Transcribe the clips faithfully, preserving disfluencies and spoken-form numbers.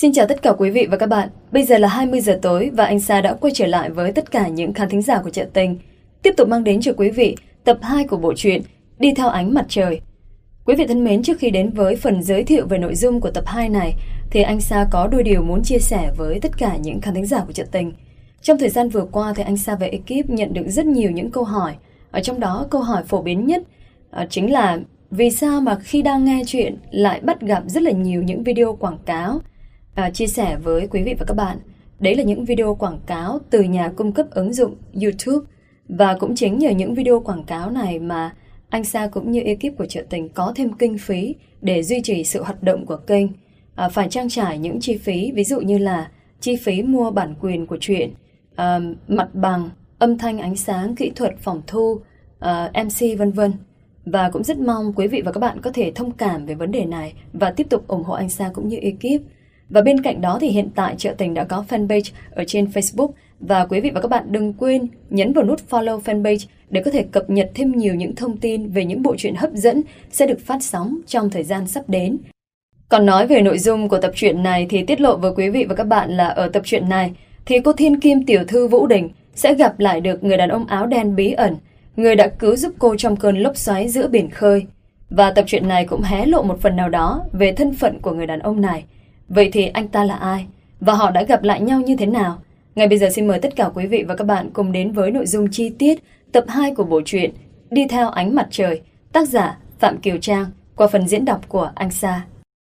Xin chào tất cả quý vị và các bạn. Bây giờ là hai mươi giờ tối và anh Sa đã quay trở lại với tất cả những khán thính giả của Chợ Tình, tiếp tục mang đến cho quý vị tập hai của bộ truyện Đi Theo Ánh Mặt Trời. Quý vị thân mến, trước khi đến với phần giới thiệu về nội dung của tập hai này thì anh Sa có đôi điều muốn chia sẻ với tất cả những khán thính giả của Chợ Tình. Trong thời gian vừa qua thì anh Sa và ekip nhận được rất nhiều những câu hỏi. Ở trong đó câu hỏi phổ biến nhất uh, chính là vì sao mà khi đang nghe chuyện lại bắt gặp rất là nhiều những video quảng cáo. À, chia sẻ với quý vị và các bạn, đấy là những video quảng cáo từ nhà cung cấp ứng dụng YouTube. Và cũng chính nhờ những video quảng cáo này mà anh Sa cũng như ekip của Chợ Tình có thêm kinh phí để duy trì sự hoạt động của kênh. À, phải trang trải những chi phí, ví dụ như là chi phí mua bản quyền của truyện, à, mặt bằng, âm thanh, ánh sáng, kỹ thuật, phòng thu, à, em xê vân vân. Và cũng rất mong quý vị và các bạn có thể thông cảm về vấn đề này và tiếp tục ủng hộ anh Sa cũng như ekip. Và bên cạnh đó thì hiện tại Chợ Tình đã có fanpage ở trên Facebook. Và quý vị và các bạn đừng quên nhấn vào nút follow fanpage để có thể cập nhật thêm nhiều những thông tin về những bộ truyện hấp dẫn sẽ được phát sóng trong thời gian sắp đến. Còn nói về nội dung của tập truyện này thì tiết lộ với quý vị và các bạn là ở tập truyện này thì cô thiên kim tiểu thư Vũ Đình sẽ gặp lại được người đàn ông áo đen bí ẩn, người đã cứu giúp cô trong cơn lốc xoáy giữa biển khơi. Và tập truyện này cũng hé lộ một phần nào đó về thân phận của người đàn ông này. Vậy thì anh ta là ai? Và họ đã gặp lại nhau như thế nào? Ngay bây giờ xin mời tất cả quý vị và các bạn cùng đến với nội dung chi tiết tập hai của bộ truyện Đi Theo Ánh Mặt Trời, tác giả Phạm Kiều Trang, qua phần diễn đọc của anh Sa.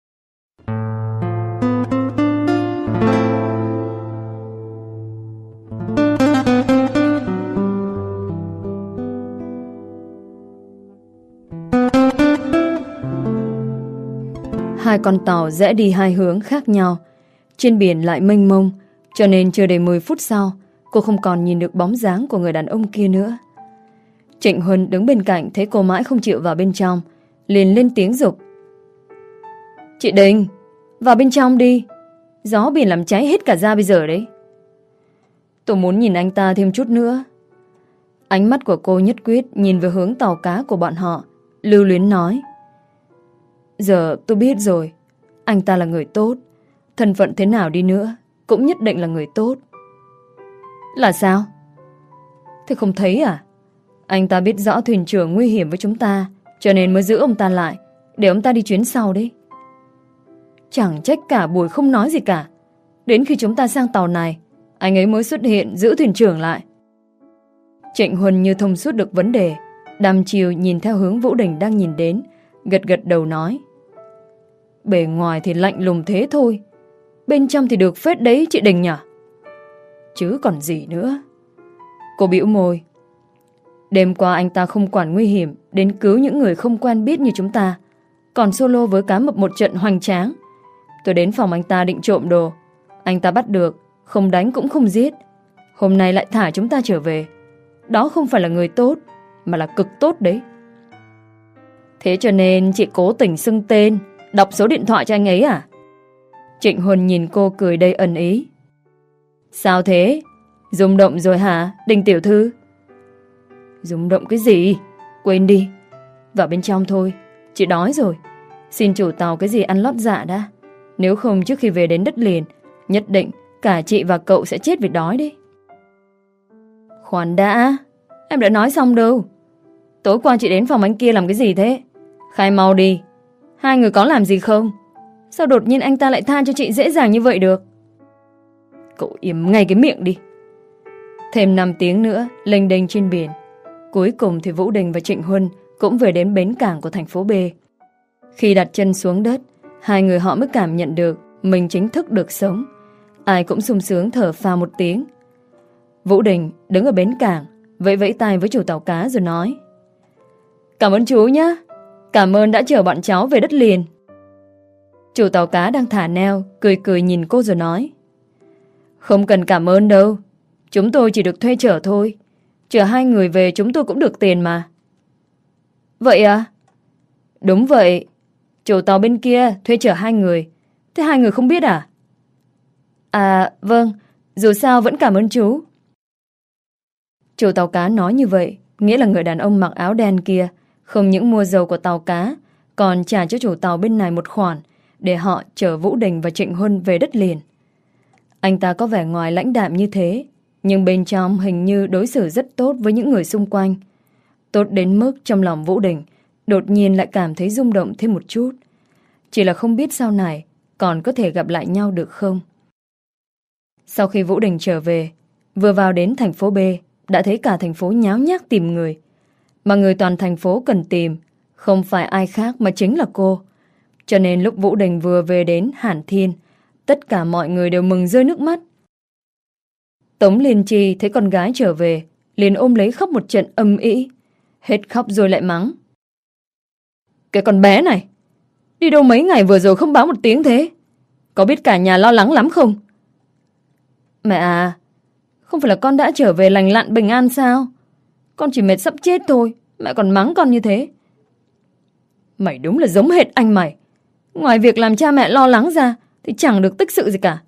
Hai con tàu rẽ đi hai hướng khác nhau. Trên biển lại mênh mông, cho nên chưa đầy mười phút sau, cô không còn nhìn được bóng dáng của người đàn ông kia nữa. Trịnh Huân đứng bên cạnh thấy cô mãi không chịu vào bên trong, liền lên tiếng giục: "Chị Đình, vào bên trong đi, gió biển làm cháy hết cả da bây giờ đấy." "Tôi muốn nhìn anh ta thêm chút nữa." Ánh mắt của cô nhất quyết nhìn về hướng tàu cá của bọn họ, lưu luyến nói: "Giờ tôi biết rồi, anh ta là người tốt, thân phận thế nào đi nữa cũng nhất định là người tốt." "Là sao? Thế không thấy à? Anh ta biết rõ thuyền trưởng nguy hiểm với chúng ta, cho nên mới giữ ông ta lại, để ông ta đi chuyến sau đấy." "Chẳng trách cả buổi không nói gì cả, đến khi chúng ta sang tàu này, anh ấy mới xuất hiện giữ thuyền trưởng lại." Trịnh Huân như thông suốt được vấn đề, đăm chiều nhìn theo hướng Vũ Đình đang nhìn đến, gật gật đầu nói: "Bề ngoài thì lạnh lùng thế thôi, bên trong thì được phết đấy chị Đình nhỉ?" "Chứ còn gì nữa." Cô bĩu môi: "Đêm qua anh ta không quản nguy hiểm đến cứu những người không quen biết như chúng ta, còn solo với cá mập một trận hoành tráng. Tôi đến phòng anh ta định trộm đồ, anh ta bắt được, không đánh cũng không giết. Hôm nay lại thả chúng ta trở về. Đó không phải là người tốt, mà là cực tốt đấy. Thế cho nên chị cố tình xưng tên, đọc số điện thoại cho anh ấy à?" Trịnh Huân nhìn cô cười đầy ẩn ý: "Sao thế? Rung động rồi hả, Đình tiểu thư?" "Rung động cái gì? Quên đi. Vào bên trong thôi, chị đói rồi. Xin chủ tàu cái gì ăn lót dạ đã. Nếu không trước khi về đến đất liền, nhất định cả chị và cậu sẽ chết vì đói đấy." "Khoan đã, em đã nói xong đâu. Tối qua chị đến phòng anh kia làm cái gì thế? Khai mau đi. Hai người có làm gì không? Sao đột nhiên anh ta lại tha cho chị dễ dàng như vậy được?" "Cậu im ngay cái miệng đi." Thêm năm tiếng nữa lênh đênh trên biển, cuối cùng thì Vũ Đình và Trịnh Huân cũng về đến bến cảng của thành phố B. Khi đặt chân xuống đất, hai người họ mới cảm nhận được mình chính thức được sống. Ai cũng sung sướng thở phào một tiếng. Vũ Đình đứng ở bến cảng, vẫy vẫy tay với chủ tàu cá rồi nói: "Cảm ơn chú nhé. Cảm ơn đã chở bọn cháu về đất liền." Chủ tàu cá đang thả neo cười cười nhìn cô rồi nói: "Không cần cảm ơn đâu. Chúng tôi chỉ được thuê chở thôi. Chở hai người về chúng tôi cũng được tiền mà." "Vậy à?" "Đúng vậy. Chủ tàu bên kia thuê chở hai người. Thế hai người không biết à?" "À vâng, dù sao vẫn cảm ơn chú." Chủ tàu cá nói như vậy nghĩa là người đàn ông mặc áo đen kia không những mua dầu của tàu cá, còn trả cho chủ tàu bên này một khoản để họ chở Vũ Đình và Trịnh Huân về đất liền. Anh ta có vẻ ngoài lãnh đạm như thế, nhưng bên trong hình như đối xử rất tốt với những người xung quanh. Tốt đến mức trong lòng Vũ Đình đột nhiên lại cảm thấy rung động thêm một chút. Chỉ là không biết sau này còn có thể gặp lại nhau được không. Sau khi Vũ Đình trở về, vừa vào đến thành phố B, đã thấy cả thành phố nháo nhác tìm người. Mà người toàn thành phố cần tìm không phải ai khác mà chính là cô. Cho nên lúc Vũ Đình vừa về đến Hàn Thiên, tất cả mọi người đều mừng rơi nước mắt. Tống Liên Chi thấy con gái trở về, liền ôm lấy khóc một trận âm ĩ, hết khóc rồi lại mắng. Cái con bé này, đi đâu mấy ngày vừa rồi không báo một tiếng thế? Có biết cả nhà lo lắng lắm không? Mẹ à, không phải là con đã trở về lành lặn bình an sao? Con chỉ mệt sắp chết thôi, mẹ còn mắng con như thế. Mày đúng là giống hệt anh mày. Ngoài việc làm cha mẹ lo lắng ra thì chẳng được tích sự gì cả.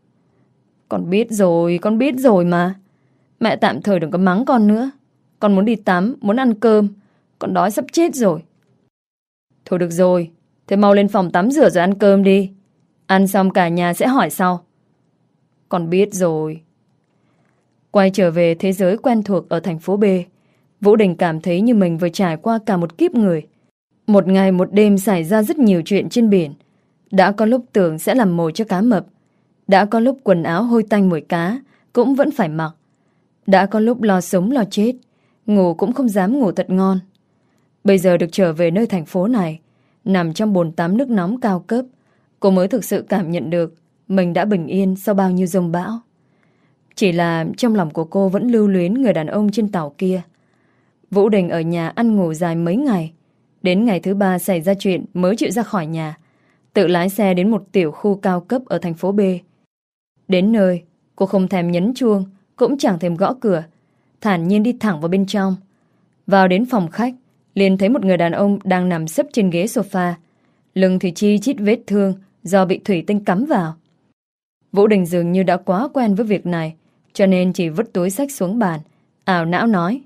Con biết rồi, con biết rồi mà. Mẹ tạm thời đừng có mắng con nữa. Con muốn đi tắm, muốn ăn cơm. Con đói sắp chết rồi. Thôi được rồi, thế mau lên phòng tắm rửa rồi ăn cơm đi. Ăn xong cả nhà sẽ hỏi sau. Con biết rồi. Quay trở về thế giới quen thuộc ở thành phố B, Vũ Đình cảm thấy như mình vừa trải qua cả một kiếp người. Một ngày một đêm xảy ra rất nhiều chuyện trên biển. Đã có lúc tưởng sẽ làm mồi cho cá mập. Đã có lúc quần áo hôi tanh mùi cá cũng vẫn phải mặc. Đã có lúc lo sống lo chết, ngủ cũng không dám ngủ thật ngon. Bây giờ được trở về nơi thành phố này, nằm trong bồn tắm nước nóng cao cấp, cô mới thực sự cảm nhận được mình đã bình yên sau bao nhiêu dông bão. Chỉ là trong lòng của cô vẫn lưu luyến người đàn ông trên tàu kia. Vũ Đình ở nhà ăn ngủ dài mấy ngày. Đến ngày thứ ba xảy ra chuyện mới chịu ra khỏi nhà, tự lái xe đến một tiểu khu cao cấp ở thành phố B. Đến nơi, cô không thèm nhấn chuông, cũng chẳng thèm gõ cửa, thản nhiên đi thẳng vào bên trong. Vào đến phòng khách, liền thấy một người đàn ông đang nằm sấp trên ghế sofa, lưng thì chi chít vết thương do bị thủy tinh cắm vào. Vũ Đình dường như đã quá quen với việc này, cho nên chỉ vứt túi xách xuống bàn, ảo não nói.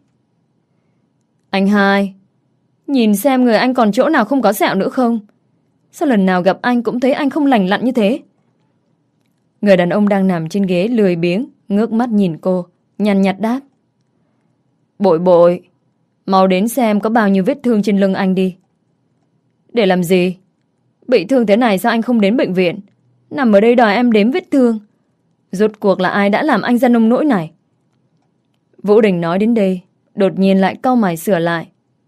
Anh hai, nhìn xem người anh còn chỗ nào không có sẹo nữa không? Sao lần nào gặp anh cũng thấy anh không lành lặn như thế? Người đàn ông đang nằm trên ghế lười biếng, ngước mắt nhìn cô, nhăn nhạt đáp. Bội bội, mau đến xem có bao nhiêu vết thương trên lưng anh đi. Để làm gì? Bị thương thế này sao anh không đến bệnh viện? Nằm ở đây đòi em đếm vết thương. Rốt cuộc là ai đã làm anh ra nông nỗi này? Vũ Đình nói đến đây, đột nhiên lại cau mày sửa lại.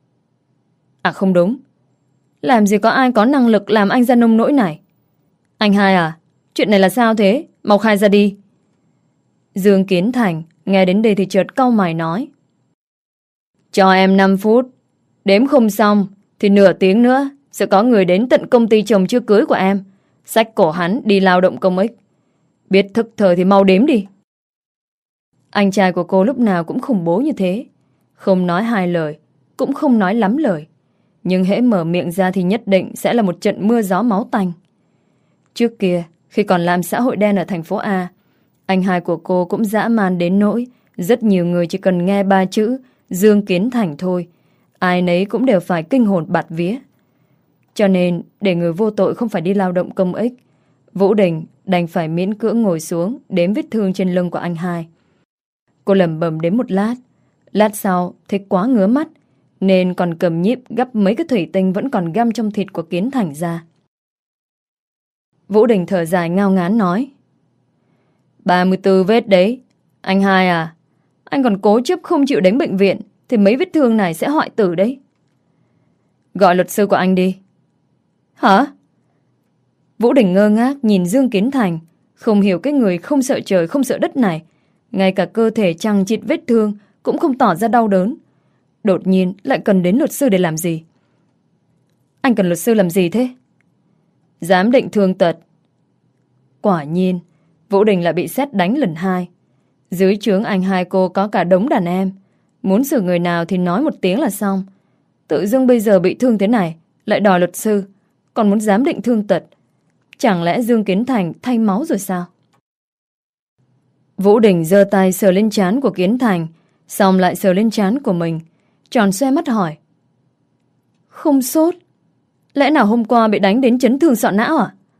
À không đúng, làm gì có ai có năng lực làm anh ra nông nỗi này? Anh hai à, chuyện này là sao thế? Mau khai ra đi. Dương Kiến Thành nghe đến đây thì chợt cau mày nói. Cho em năm phút, đếm không xong thì nửa tiếng nữa sẽ có người đến tận công ty chồng chưa cưới của em, xách cổ hắn đi lao động công ích. Biết thức thời thì mau đếm đi. Anh trai của cô lúc nào cũng khủng bố như thế, không nói hai lời, cũng không nói lắm lời, nhưng hễ mở miệng ra thì nhất định sẽ là một trận mưa gió máu tanh. Trước kia, khi còn làm xã hội đen ở thành phố A, anh hai của cô cũng dã man đến nỗi rất nhiều người chỉ cần nghe ba chữ Dương Kiến Thành thôi, ai nấy cũng đều phải kinh hồn bạt vía. Cho nên, để người vô tội không phải đi lao động công ích, Vũ Đình đành phải miễn cưỡng ngồi xuống đếm vết thương trên lưng của anh hai. Cô lẩm bẩm đếm một lát, lát sau thấy quá ngứa mắt, nên còn cầm nhíp gắp mấy cái thủy tinh vẫn còn găm trong thịt của Kiến Thành ra. Vũ Đình thở dài ngao ngán nói. ba mươi tư vết đấy. Anh hai à, anh còn cố chấp không chịu đến bệnh viện thì mấy vết thương này sẽ hoại tử đấy. Gọi luật sư của anh đi. Hả? Vũ Đình ngơ ngác nhìn Dương Kiến Thành, không hiểu cái người không sợ trời không sợ đất này, ngay cả cơ thể chằng chịt vết thương cũng không tỏ ra đau đớn, đột nhiên lại cần đến luật sư để làm gì? Anh cần luật sư làm gì thế? Giám định thương tật. Quả nhiên, Vũ Đình lại bị sét đánh lần hai. Dưới trướng anh hai cô có cả đống đàn em, muốn xử người nào thì nói một tiếng là xong. Tự dưng bây giờ bị thương thế này lại đòi luật sư, còn muốn giám định thương tật. Chẳng lẽ Dương Kiến Thành thay máu rồi sao? Vũ Đình giơ tay sờ lên trán của Kiến Thành, xong lại sờ lên trán của mình, tròn xoe mắt hỏi. Không sốt? Lẽ nào hôm qua bị đánh đến chấn thương sọ não à?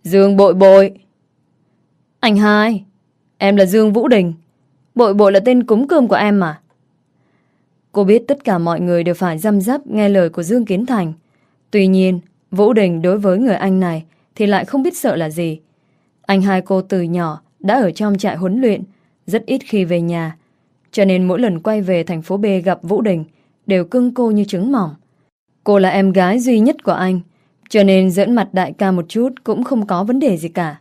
Dương Bội Bội. Anh hai, em là Dương Vũ Đình. Bội Bội là tên cúng cơm của em mà. Cô biết tất cả mọi người đều phải răm rắp nghe lời của Dương Kiến Thành. Tuy nhiên, Vũ Đình đối với người anh này thì lại không biết sợ là gì. Anh hai cô từ nhỏ đã ở trong trại huấn luyện, rất ít khi về nhà. Cho nên mỗi lần quay về thành phố B gặp Vũ Đình đều cưng cô như trứng mỏng. Cô là em gái duy nhất của anh, cho nên giỡn mặt đại ca một chút cũng không có vấn đề gì cả.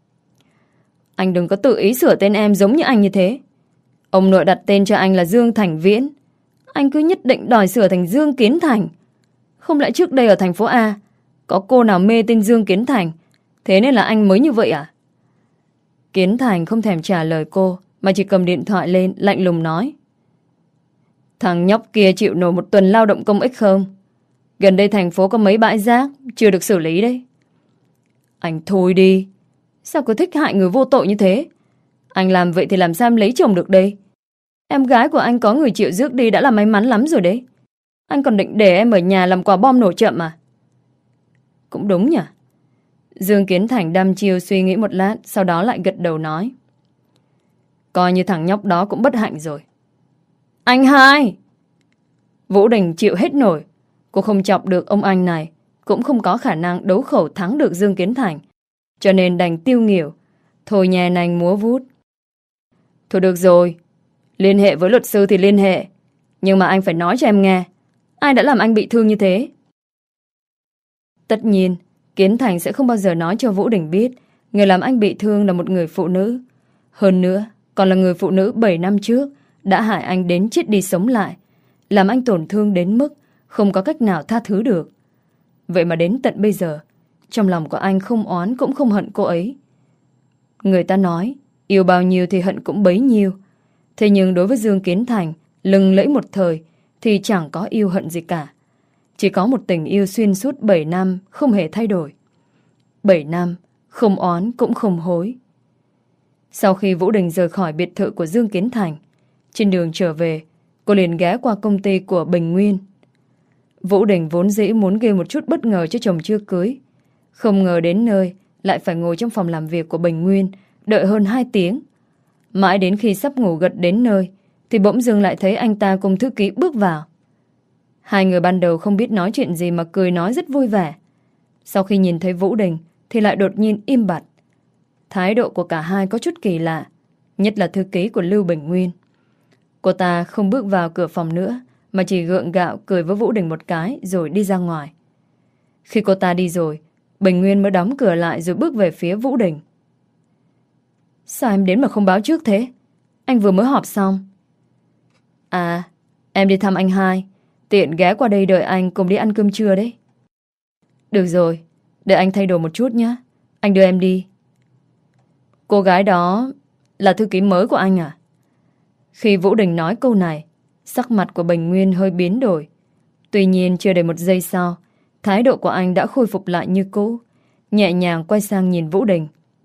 Anh đừng có tự ý sửa tên em giống như anh như thế. Ông nội đặt tên cho anh là Dương Thành Viễn, anh cứ nhất định đòi sửa thành Dương Kiến Thành. Không lẽ trước đây ở thành phố A có cô nào mê tên Dương Kiến Thành, thế nên là anh mới như vậy à? Kiến Thành không thèm trả lời cô, mà chỉ cầm điện thoại lên lạnh lùng nói: Thằng nhóc kia chịu nổi một tuần lao động công ích không? Gần đây thành phố có mấy bãi rác chưa được xử lý đấy. Anh thôi đi, sao cứ thích hại người vô tội như thế? Anh làm vậy thì làm sao em lấy chồng được đây? Em gái của anh có người chịu rước đi đã là may mắn lắm rồi đấy. Anh còn định để em ở nhà làm quả bom nổ chậm à? Cũng đúng nhỉ. Dương Kiến Thành đăm chiêu suy nghĩ một lát, sau đó lại gật đầu nói: Coi như thằng nhóc đó cũng bất hạnh rồi. Anh hai! Vũ Đình chịu hết nổi. Cô không chọc được ông anh này, cũng không có khả năng đấu khẩu thắng được Dương Kiến Thành, cho nên đành tiêu nghỉu, thôi nhè nành múa vút. Thôi được rồi, liên hệ với luật sư thì liên hệ, nhưng mà anh phải nói cho em nghe, ai đã làm anh bị thương như thế? Tất nhiên, Kiến Thành sẽ không bao giờ nói cho Vũ Đình biết người làm anh bị thương là một người phụ nữ. Hơn nữa, còn là người phụ nữ bảy năm trước đã hại anh đến chết đi sống lại, làm anh tổn thương đến mức không có cách nào tha thứ được. Vậy mà đến tận bây giờ, trong lòng của anh không oán cũng không hận cô ấy. Người ta nói, yêu bao nhiêu thì hận cũng bấy nhiêu. Thế nhưng đối với Dương Kiến Thành, lừng lẫy một thời thì chẳng có yêu hận gì cả. Chỉ có một tình yêu xuyên suốt bảy năm không hề thay đổi. bảy năm, không oán cũng không hối. Sau khi Vũ Đình rời khỏi biệt thự của Dương Kiến Thành, trên đường trở về, cô liền ghé qua công ty của Bình Nguyên. Vũ Đình vốn dĩ muốn gây một chút bất ngờ cho chồng chưa cưới. Không ngờ đến nơi lại phải ngồi trong phòng làm việc của Bình Nguyên đợi hơn hai tiếng. Mãi đến khi sắp ngủ gật đến nơi thì bỗng dưng lại thấy anh ta cùng thư ký bước vào. Hai người ban đầu không biết nói chuyện gì mà cười nói rất vui vẻ. Sau khi nhìn thấy Vũ Đình thì lại đột nhiên im bặt. Thái độ của cả hai có chút kỳ lạ, nhất là thư ký của Lưu Bình Nguyên. Cô ta không bước vào cửa phòng nữa, mà chỉ gượng gạo cười với Vũ Đình một cái rồi đi ra ngoài. Khi cô ta đi rồi, Bình Nguyên mới đóng cửa lại rồi bước về phía Vũ Đình. Sao em đến mà không báo trước thế? Anh vừa mới họp xong. À, em đi thăm anh hai, tiện ghé qua đây đợi anh cùng đi ăn cơm trưa đấy. Được rồi, đợi anh thay đồ một chút nhé. Anh đưa em đi. Cô gái đó là thư ký mới của anh à? Khi Vũ Đình nói câu này, sắc mặt của Bình Nguyên hơi biến đổi. Tuy nhiên chưa đầy một giây sau, thái độ của anh đã khôi phục lại như cũ, nhẹ nhàng quay sang nhìn Vũ Đình.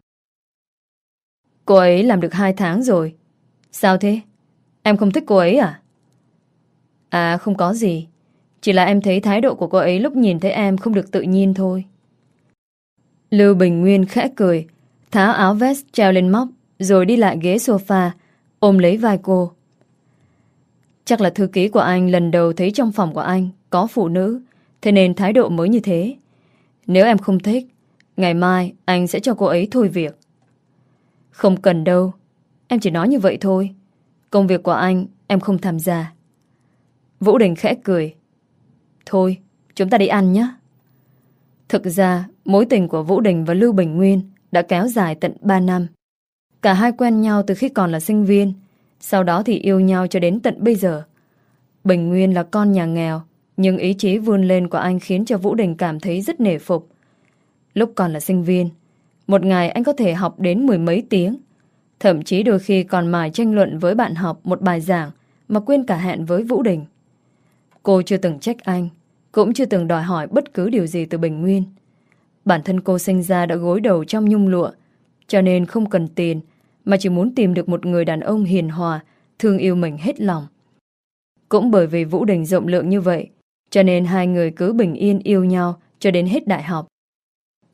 Cô ấy làm được hai tháng rồi. Sao thế? Em không thích cô ấy à? À không có gì, chỉ là em thấy thái độ của cô ấy lúc nhìn thấy em không được tự nhiên thôi. Lưu Bình Nguyên khẽ cười, tháo áo vest treo lên móc, rồi đi lại ghế sofa, ôm lấy vai cô. Chắc là thư ký của anh lần đầu thấy trong phòng của anh có phụ nữ, thế nên thái độ mới như thế. Nếu em không thích, ngày mai anh sẽ cho cô ấy thôi việc. Không cần đâu, em chỉ nói như vậy thôi. Công việc của anh em không tham gia. Vũ Đình khẽ cười. Thôi, chúng ta đi ăn nhé. Thực ra, mối tình của Vũ Đình và Lưu Bình Nguyên đã kéo dài tận ba năm. Cả hai quen nhau từ khi còn là sinh viên, sau đó thì yêu nhau cho đến tận bây giờ. Bình Nguyên là con nhà nghèo, nhưng ý chí vươn lên của anh khiến cho Vũ Đình cảm thấy rất nể phục. Lúc còn là sinh viên, một ngày anh có thể học đến mười mấy tiếng, thậm chí đôi khi còn mải tranh luận với bạn học một bài giảng mà quên cả hẹn với Vũ Đình. Cô chưa từng trách anh, cũng chưa từng đòi hỏi bất cứ điều gì từ Bình Nguyên. Bản thân cô sinh ra đã gối đầu trong nhung lụa, cho nên không cần tiền, mà chỉ muốn tìm được một người đàn ông hiền hòa, thương yêu mình hết lòng. Cũng bởi vì Vũ Đình rộng lượng như vậy, cho nên hai người cứ bình yên yêu nhau cho đến hết đại học.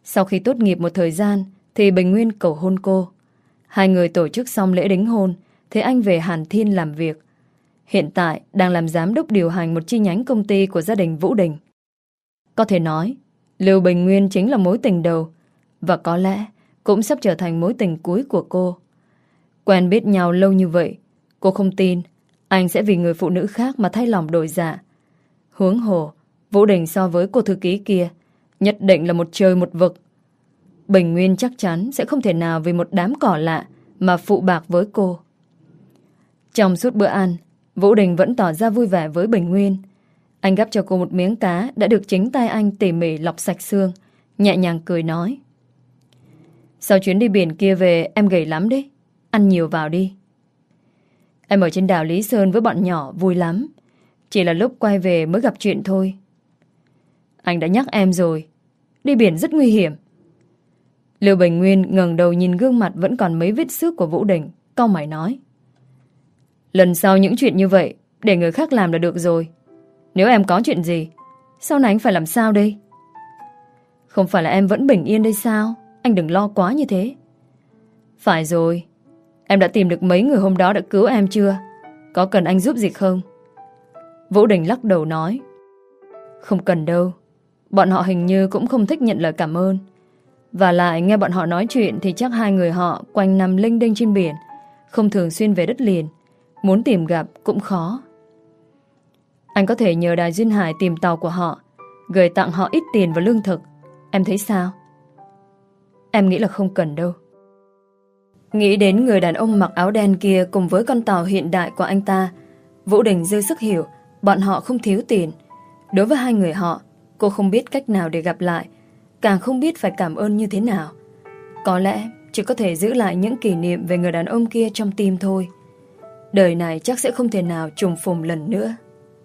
Sau khi tốt nghiệp một thời gian thì Bình Nguyên cầu hôn cô. Hai người tổ chức xong lễ đính hôn thì anh về Hàn Thiên làm việc. Hiện tại đang làm giám đốc điều hành một chi nhánh công ty của gia đình Vũ Đình. Có thể nói Lưu Bình Nguyên chính là mối tình đầu, và có lẽ cũng sắp trở thành mối tình cuối của cô. Quen biết nhau lâu như vậy, cô không tin anh sẽ vì người phụ nữ khác mà thay lòng đổi dạ. Huống hồ, Vũ Đình so với cô thư ký kia nhất định là một trời một vực. Bình Nguyên chắc chắn sẽ không thể nào vì một đám cỏ lạ mà phụ bạc với cô. Trong suốt bữa ăn, Vũ Đình vẫn tỏ ra vui vẻ với Bình Nguyên. Anh gắp cho cô một miếng cá đã được chính tay anh tỉ mỉ lọc sạch xương, nhẹ nhàng cười nói: Sau chuyến đi biển kia về em gầy lắm đấy, ăn nhiều vào đi. Em ở trên đảo Lý Sơn với bọn nhỏ vui lắm, chỉ là lúc quay về mới gặp chuyện thôi. Anh đã nhắc em rồi, đi biển rất nguy hiểm. Lưu Bình Nguyên ngẩng đầu nhìn gương mặt vẫn còn mấy vết xước của Vũ Đình, cau mày nói: Lần sau những chuyện như vậy để người khác làm là được rồi. Nếu em có chuyện gì, sau này anh phải làm sao đây? Không phải là em vẫn bình yên đây sao? Anh đừng lo quá như thế. Phải rồi, em đã tìm được mấy người hôm đó đã cứu em chưa? Có cần anh giúp gì không? Vũ Đình lắc đầu nói: Không cần đâu, bọn họ hình như cũng không thích nhận lời cảm ơn. Và lại nghe bọn họ nói chuyện thì chắc hai người họ quanh nằm lênh đênh trên biển, không thường xuyên về đất liền, muốn tìm gặp cũng khó. Anh có thể nhờ Đài Duyên Hải tìm tàu của họ, gửi tặng họ ít tiền và lương thực. Em thấy sao? Em nghĩ là không cần đâu. Nghĩ đến người đàn ông mặc áo đen kia cùng với con tàu hiện đại của anh ta, Vũ Đình dư sức hiểu bọn họ không thiếu tiền. Đối với hai người họ, cô không biết cách nào để gặp lại, càng không biết phải cảm ơn như thế nào. Có lẽ chỉ có thể giữ lại những kỷ niệm về người đàn ông kia trong tim thôi. Đời này chắc sẽ không thể nào trùng phùng lần nữa.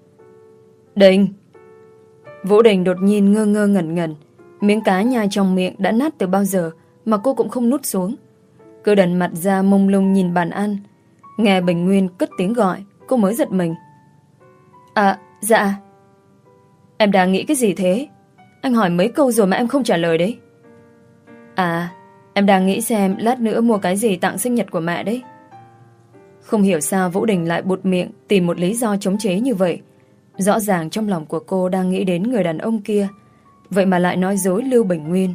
Đình! Vũ Đình đột nhiên ngơ ngơ ngẩn ngẩn. Miếng cá nhai trong miệng đã nát từ bao giờ mà cô cũng không nuốt xuống. Cứ đần mặt ra mông lung nhìn bàn ăn. Nghe Bình Nguyên cất tiếng gọi, cô mới giật mình. À, dạ. Em đang nghĩ cái gì thế? Anh hỏi mấy câu rồi mà em không trả lời đấy. À, em đang nghĩ xem lát nữa mua cái gì tặng sinh nhật của mẹ đấy. Không hiểu sao Vũ Đình lại buột miệng tìm một lý do chống chế như vậy. Rõ ràng trong lòng của cô đang nghĩ đến người đàn ông kia, vậy mà lại nói dối Lưu Bình Nguyên.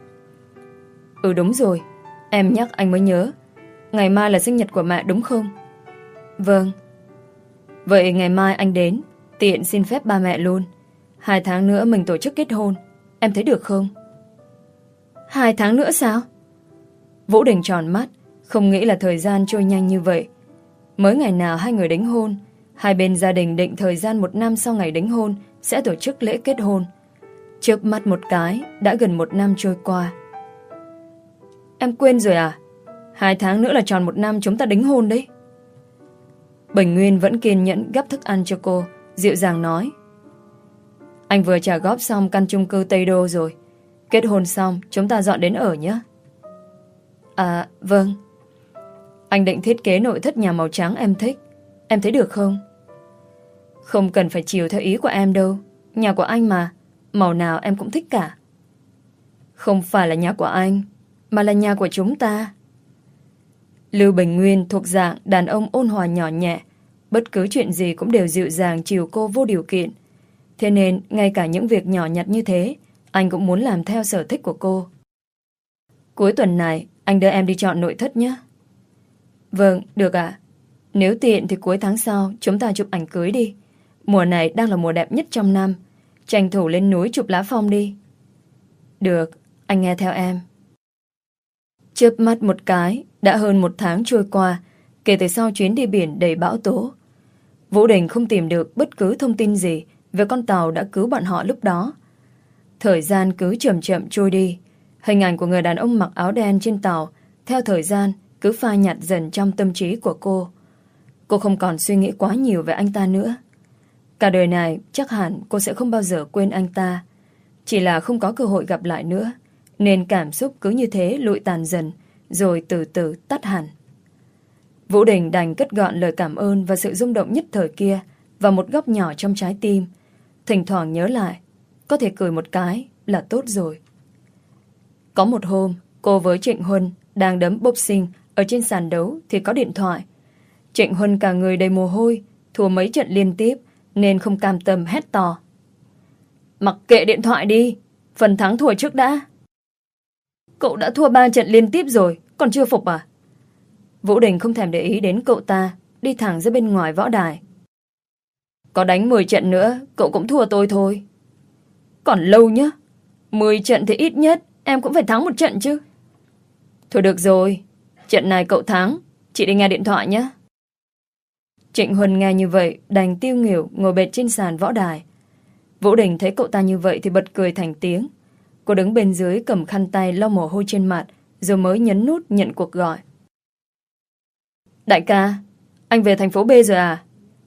Ừ đúng rồi, em nhắc anh mới nhớ. Ngày mai là sinh nhật của mẹ đúng không? Vâng. Vậy ngày mai anh đến, tiện xin phép ba mẹ luôn. Hai tháng nữa mình tổ chức kết hôn, em thấy được không? Hai tháng nữa sao? Vũ Đình tròn mắt, không nghĩ là thời gian trôi nhanh như vậy. Mới ngày nào hai người đính hôn, hai bên gia đình định thời gian một năm sau ngày đính hôn sẽ tổ chức lễ kết hôn. Chớp mắt một cái, đã gần một năm trôi qua. Em quên rồi à? Hai tháng nữa là tròn một năm chúng ta đính hôn đấy. Bình Nguyên vẫn kiên nhẫn gắp thức ăn cho cô, dịu dàng nói: Anh vừa trả góp xong căn chung cư Tây Đô rồi. Kết hôn xong chúng ta dọn đến ở nhé. À vâng. Anh định thiết kế nội thất nhà màu trắng em thích. Em thấy được không? Không cần phải chiều theo ý của em đâu. Nhà của anh mà, màu nào em cũng thích cả. Không phải là nhà của anh, mà là nhà của chúng ta. Lưu Bình Nguyên thuộc dạng đàn ông ôn hòa nhỏ nhẹ, bất cứ chuyện gì cũng đều dịu dàng chiều cô vô điều kiện. Thế nên ngay cả những việc nhỏ nhặt như thế anh cũng muốn làm theo sở thích của cô. Cuối tuần này anh đưa em đi chọn nội thất nhé. Vâng, được ạ. Nếu tiện thì cuối tháng sau chúng ta chụp ảnh cưới đi. Mùa này đang là mùa đẹp nhất trong năm. Tranh thủ lên núi chụp lá phong đi. Được, anh nghe theo em. Chớp mắt một cái, đã hơn một tháng trôi qua kể từ sau chuyến đi biển đầy bão tố. Vũ Đình không tìm được bất cứ thông tin gì về con tàu đã cứu bọn họ lúc đó. Thời gian cứ chậm chậm trôi đi. Hình ảnh của người đàn ông mặc áo đen trên tàu theo thời gian cứ phai nhạt dần trong tâm trí của cô. Cô không còn suy nghĩ quá nhiều về anh ta nữa. Cả đời này chắc hẳn cô sẽ không bao giờ quên anh ta. Chỉ là không có cơ hội gặp lại nữa, nên cảm xúc cứ như thế lụi tàn dần, rồi từ từ tắt hẳn. Vũ Đình đành cất gọn lời cảm ơn và sự rung động nhất thời kia vào một góc nhỏ trong trái tim. Thỉnh thoảng nhớ lại, có thể cười một cái là tốt rồi. Có một hôm, cô với Trịnh Huân đang đấm boxing ở trên sàn đấu thì có điện thoại. Trịnh Huân cả người đầy mồ hôi, thua mấy trận liên tiếp nên không cam tâm hét to. Mặc kệ điện thoại đi, phần thắng thua trước đã. Cậu đã thua ba trận liên tiếp rồi, còn chưa phục à? Vũ Đình không thèm để ý đến cậu ta, đi thẳng ra bên ngoài võ đài. Có đánh mười trận nữa, cậu cũng thua tôi thôi. Còn lâu nhá. mười trận thì ít nhất em cũng phải thắng một trận chứ. Thôi được rồi, trận này cậu thắng, chị đi nghe điện thoại nhé. Trịnh Huân nghe như vậy đành tiêu nghỉu ngồi bệt trên sàn võ đài. Vũ Đình thấy cậu ta như vậy thì bật cười thành tiếng. Cô đứng bên dưới cầm khăn tay lau mồ hôi trên mặt, rồi mới nhấn nút nhận cuộc gọi. Đại ca, anh về thành phố B rồi à?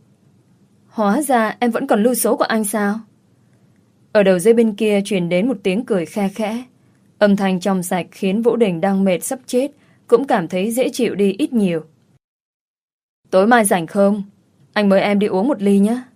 Hóa ra em vẫn còn lưu số của anh sao? Ở đầu dây bên kia truyền đến một tiếng cười khe khẽ. Âm thanh trong sạch khiến Vũ Đình đang mệt sắp chết cũng cảm thấy dễ chịu đi ít nhiều. Tối mai rảnh không? Anh mời em đi uống một ly nhé.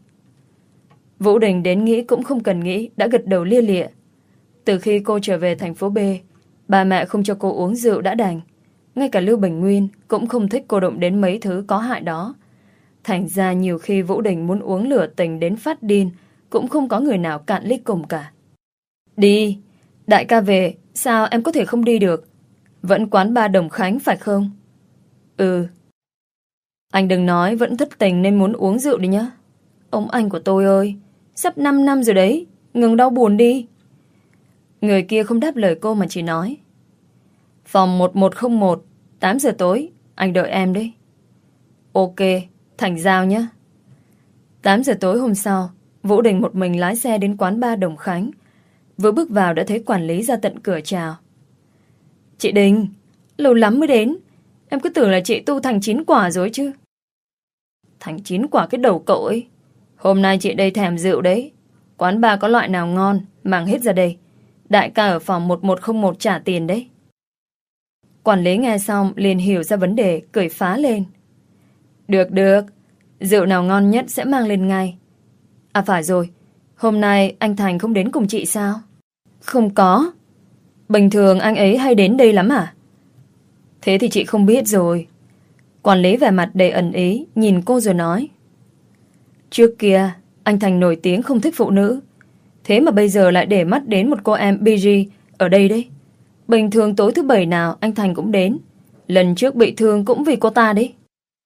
Vũ Đình đến nghĩ cũng không cần nghĩ, đã gật đầu lia lịa. Từ khi cô trở về thành phố B, bà mẹ không cho cô uống rượu đã đành. Ngay cả Lưu Bình Nguyên cũng không thích cô đụng đến mấy thứ có hại đó. Thành ra nhiều khi Vũ Đình muốn uống lửa tình đến phát điên, cũng không có người nào cạn ly cùng cả. Đi, đại ca về, sao em có thể không đi được? Vẫn quán ba Đồng Khánh phải không? Ừ. Anh đừng nói vẫn thất tình nên muốn uống rượu đi nhá. Ông anh của tôi ơi, sắp năm năm rồi đấy, ngừng đau buồn đi. Người kia không đáp lời cô mà chỉ nói. Phòng một một không một, tám giờ tối, anh đợi em đấy. Ok, thành giao nhé. tám giờ tối hôm sau, Vũ Đình một mình lái xe đến quán ba Đồng Khánh. Vừa bước vào đã thấy quản lý ra tận cửa chào. Chị Đình, lâu lắm mới đến. Em cứ tưởng là chị tu thành chín quả rồi chứ. Thành chín quả cái đầu cậu ấy. Hôm nay chị đây thèm rượu đấy. Quán ba có loại nào ngon, mang hết ra đây. Đại ca ở phòng một một không một trả tiền đấy. Quản lý nghe xong liền hiểu ra vấn đề, cười phá lên. Được được, rượu nào ngon nhất sẽ mang lên ngay. À phải rồi, hôm nay anh Thành không đến cùng chị sao? Không có. Bình thường anh ấy hay đến đây lắm à? Thế thì chị không biết rồi. Quản lý vẻ mặt đầy ẩn ý, nhìn cô rồi nói. Trước kia, anh Thành nổi tiếng không thích phụ nữ. Thế mà bây giờ lại để mắt đến một cô em bê giê ở đây đấy. Bình thường tối thứ bảy nào anh Thành cũng đến. Lần trước bị thương cũng vì cô ta đấy.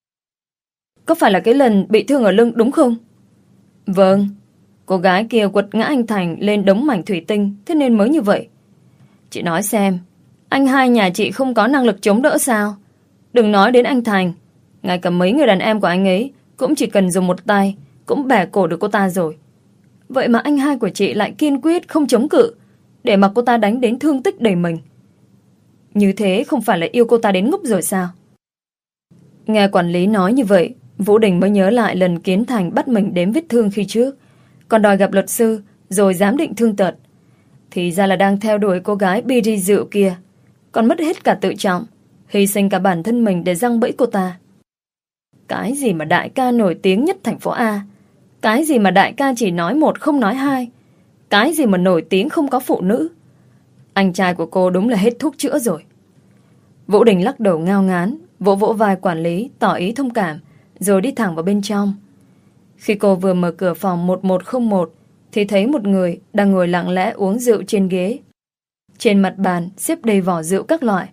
Có phải là cái lần bị thương ở lưng đúng không? Vâng. Cô gái kia quật ngã anh Thành lên đống mảnh thủy tinh, thế nên mới như vậy. Chị nói xem, anh hai nhà chị không có năng lực chống đỡ sao? Đừng nói đến anh Thành, ngay cả mấy người đàn em của anh ấy cũng chỉ cần dùng một tay cũng bẻ cổ được cô ta rồi. Vậy mà anh hai của chị lại kiên quyết không chống cự, để mặc cô ta đánh đến thương tích đầy mình. Như thế không phải là yêu cô ta đến ngốc rồi sao? Nghe quản lý nói như vậy, Vũ Đình mới nhớ lại lần Kiến Thành bắt mình đếm vết thương khi trước, còn đòi gặp luật sư rồi giám định thương tật. Thì ra là đang theo đuổi cô gái bê đê rượu kia, còn mất hết cả tự trọng, hy sinh cả bản thân mình để giăng bẫy cô ta. Cái gì mà đại ca nổi tiếng nhất thành phố A, cái gì mà đại ca chỉ nói một không nói hai, cái gì mà nổi tiếng không có phụ nữ. Anh trai của cô đúng là hết thuốc chữa rồi. Vũ Đình lắc đầu ngao ngán, vỗ vỗ vai quản lý tỏ ý thông cảm, rồi đi thẳng vào bên trong. Khi cô vừa mở cửa phòng một một không một thì thấy một người đang ngồi lặng lẽ uống rượu trên ghế. Trên mặt bàn xếp đầy vỏ rượu các loại.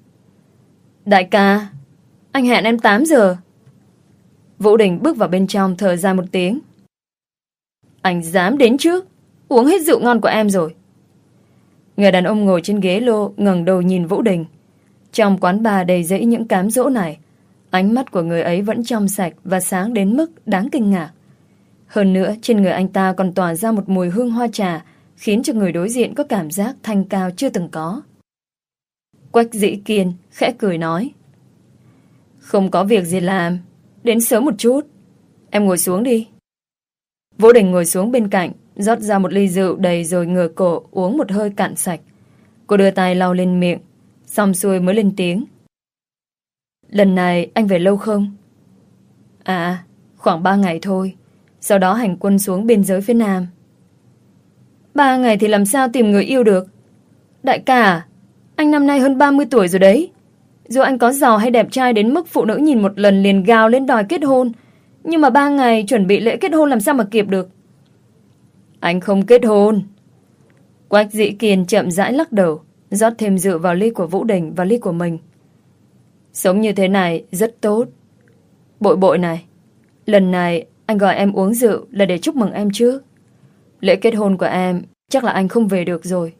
Đại ca, anh hẹn em tám giờ. Vũ Đình bước vào bên trong thở ra một tiếng. Anh dám đến trước, uống hết rượu ngon của em rồi. Người đàn ông ngồi trên ghế lô ngẩng đầu nhìn Vũ Đình. Trong quán bar đầy rẫy những cám dỗ này, ánh mắt của người ấy vẫn trong sạch và sáng đến mức đáng kinh ngạc. Hơn nữa, trên người anh ta còn tỏa ra một mùi hương hoa trà, khiến cho người đối diện có cảm giác thanh cao chưa từng có. Quách Dĩ Kiên khẽ cười nói. Không có việc gì làm, đến sớm một chút. Em ngồi xuống đi. Vũ Đình ngồi xuống bên cạnh, rót ra một ly rượu đầy rồi ngửa cổ uống một hơi cạn sạch. Cô đưa tay lau lên miệng, xong xuôi mới lên tiếng. Lần này anh về lâu không? À, khoảng ba ngày thôi. Sau đó hành quân xuống biên giới phía Nam. Ba ngày thì làm sao tìm người yêu được? Đại ca à, Anh năm nay hơn ba mươi tuổi rồi đấy. Dù anh có giàu hay đẹp trai đến mức phụ nữ nhìn một lần liền gào lên đòi kết hôn, nhưng mà ba ngày chuẩn bị lễ kết hôn làm sao mà kịp được. Anh không kết hôn. Quách Dĩ Kiên chậm rãi lắc đầu, rót thêm rượu vào ly của Vũ Đình và ly của mình. Sống như thế này rất tốt. Bội bội này, lần này anh gọi em uống rượu là để chúc mừng em trước. Lễ kết hôn của em chắc là anh không về được rồi.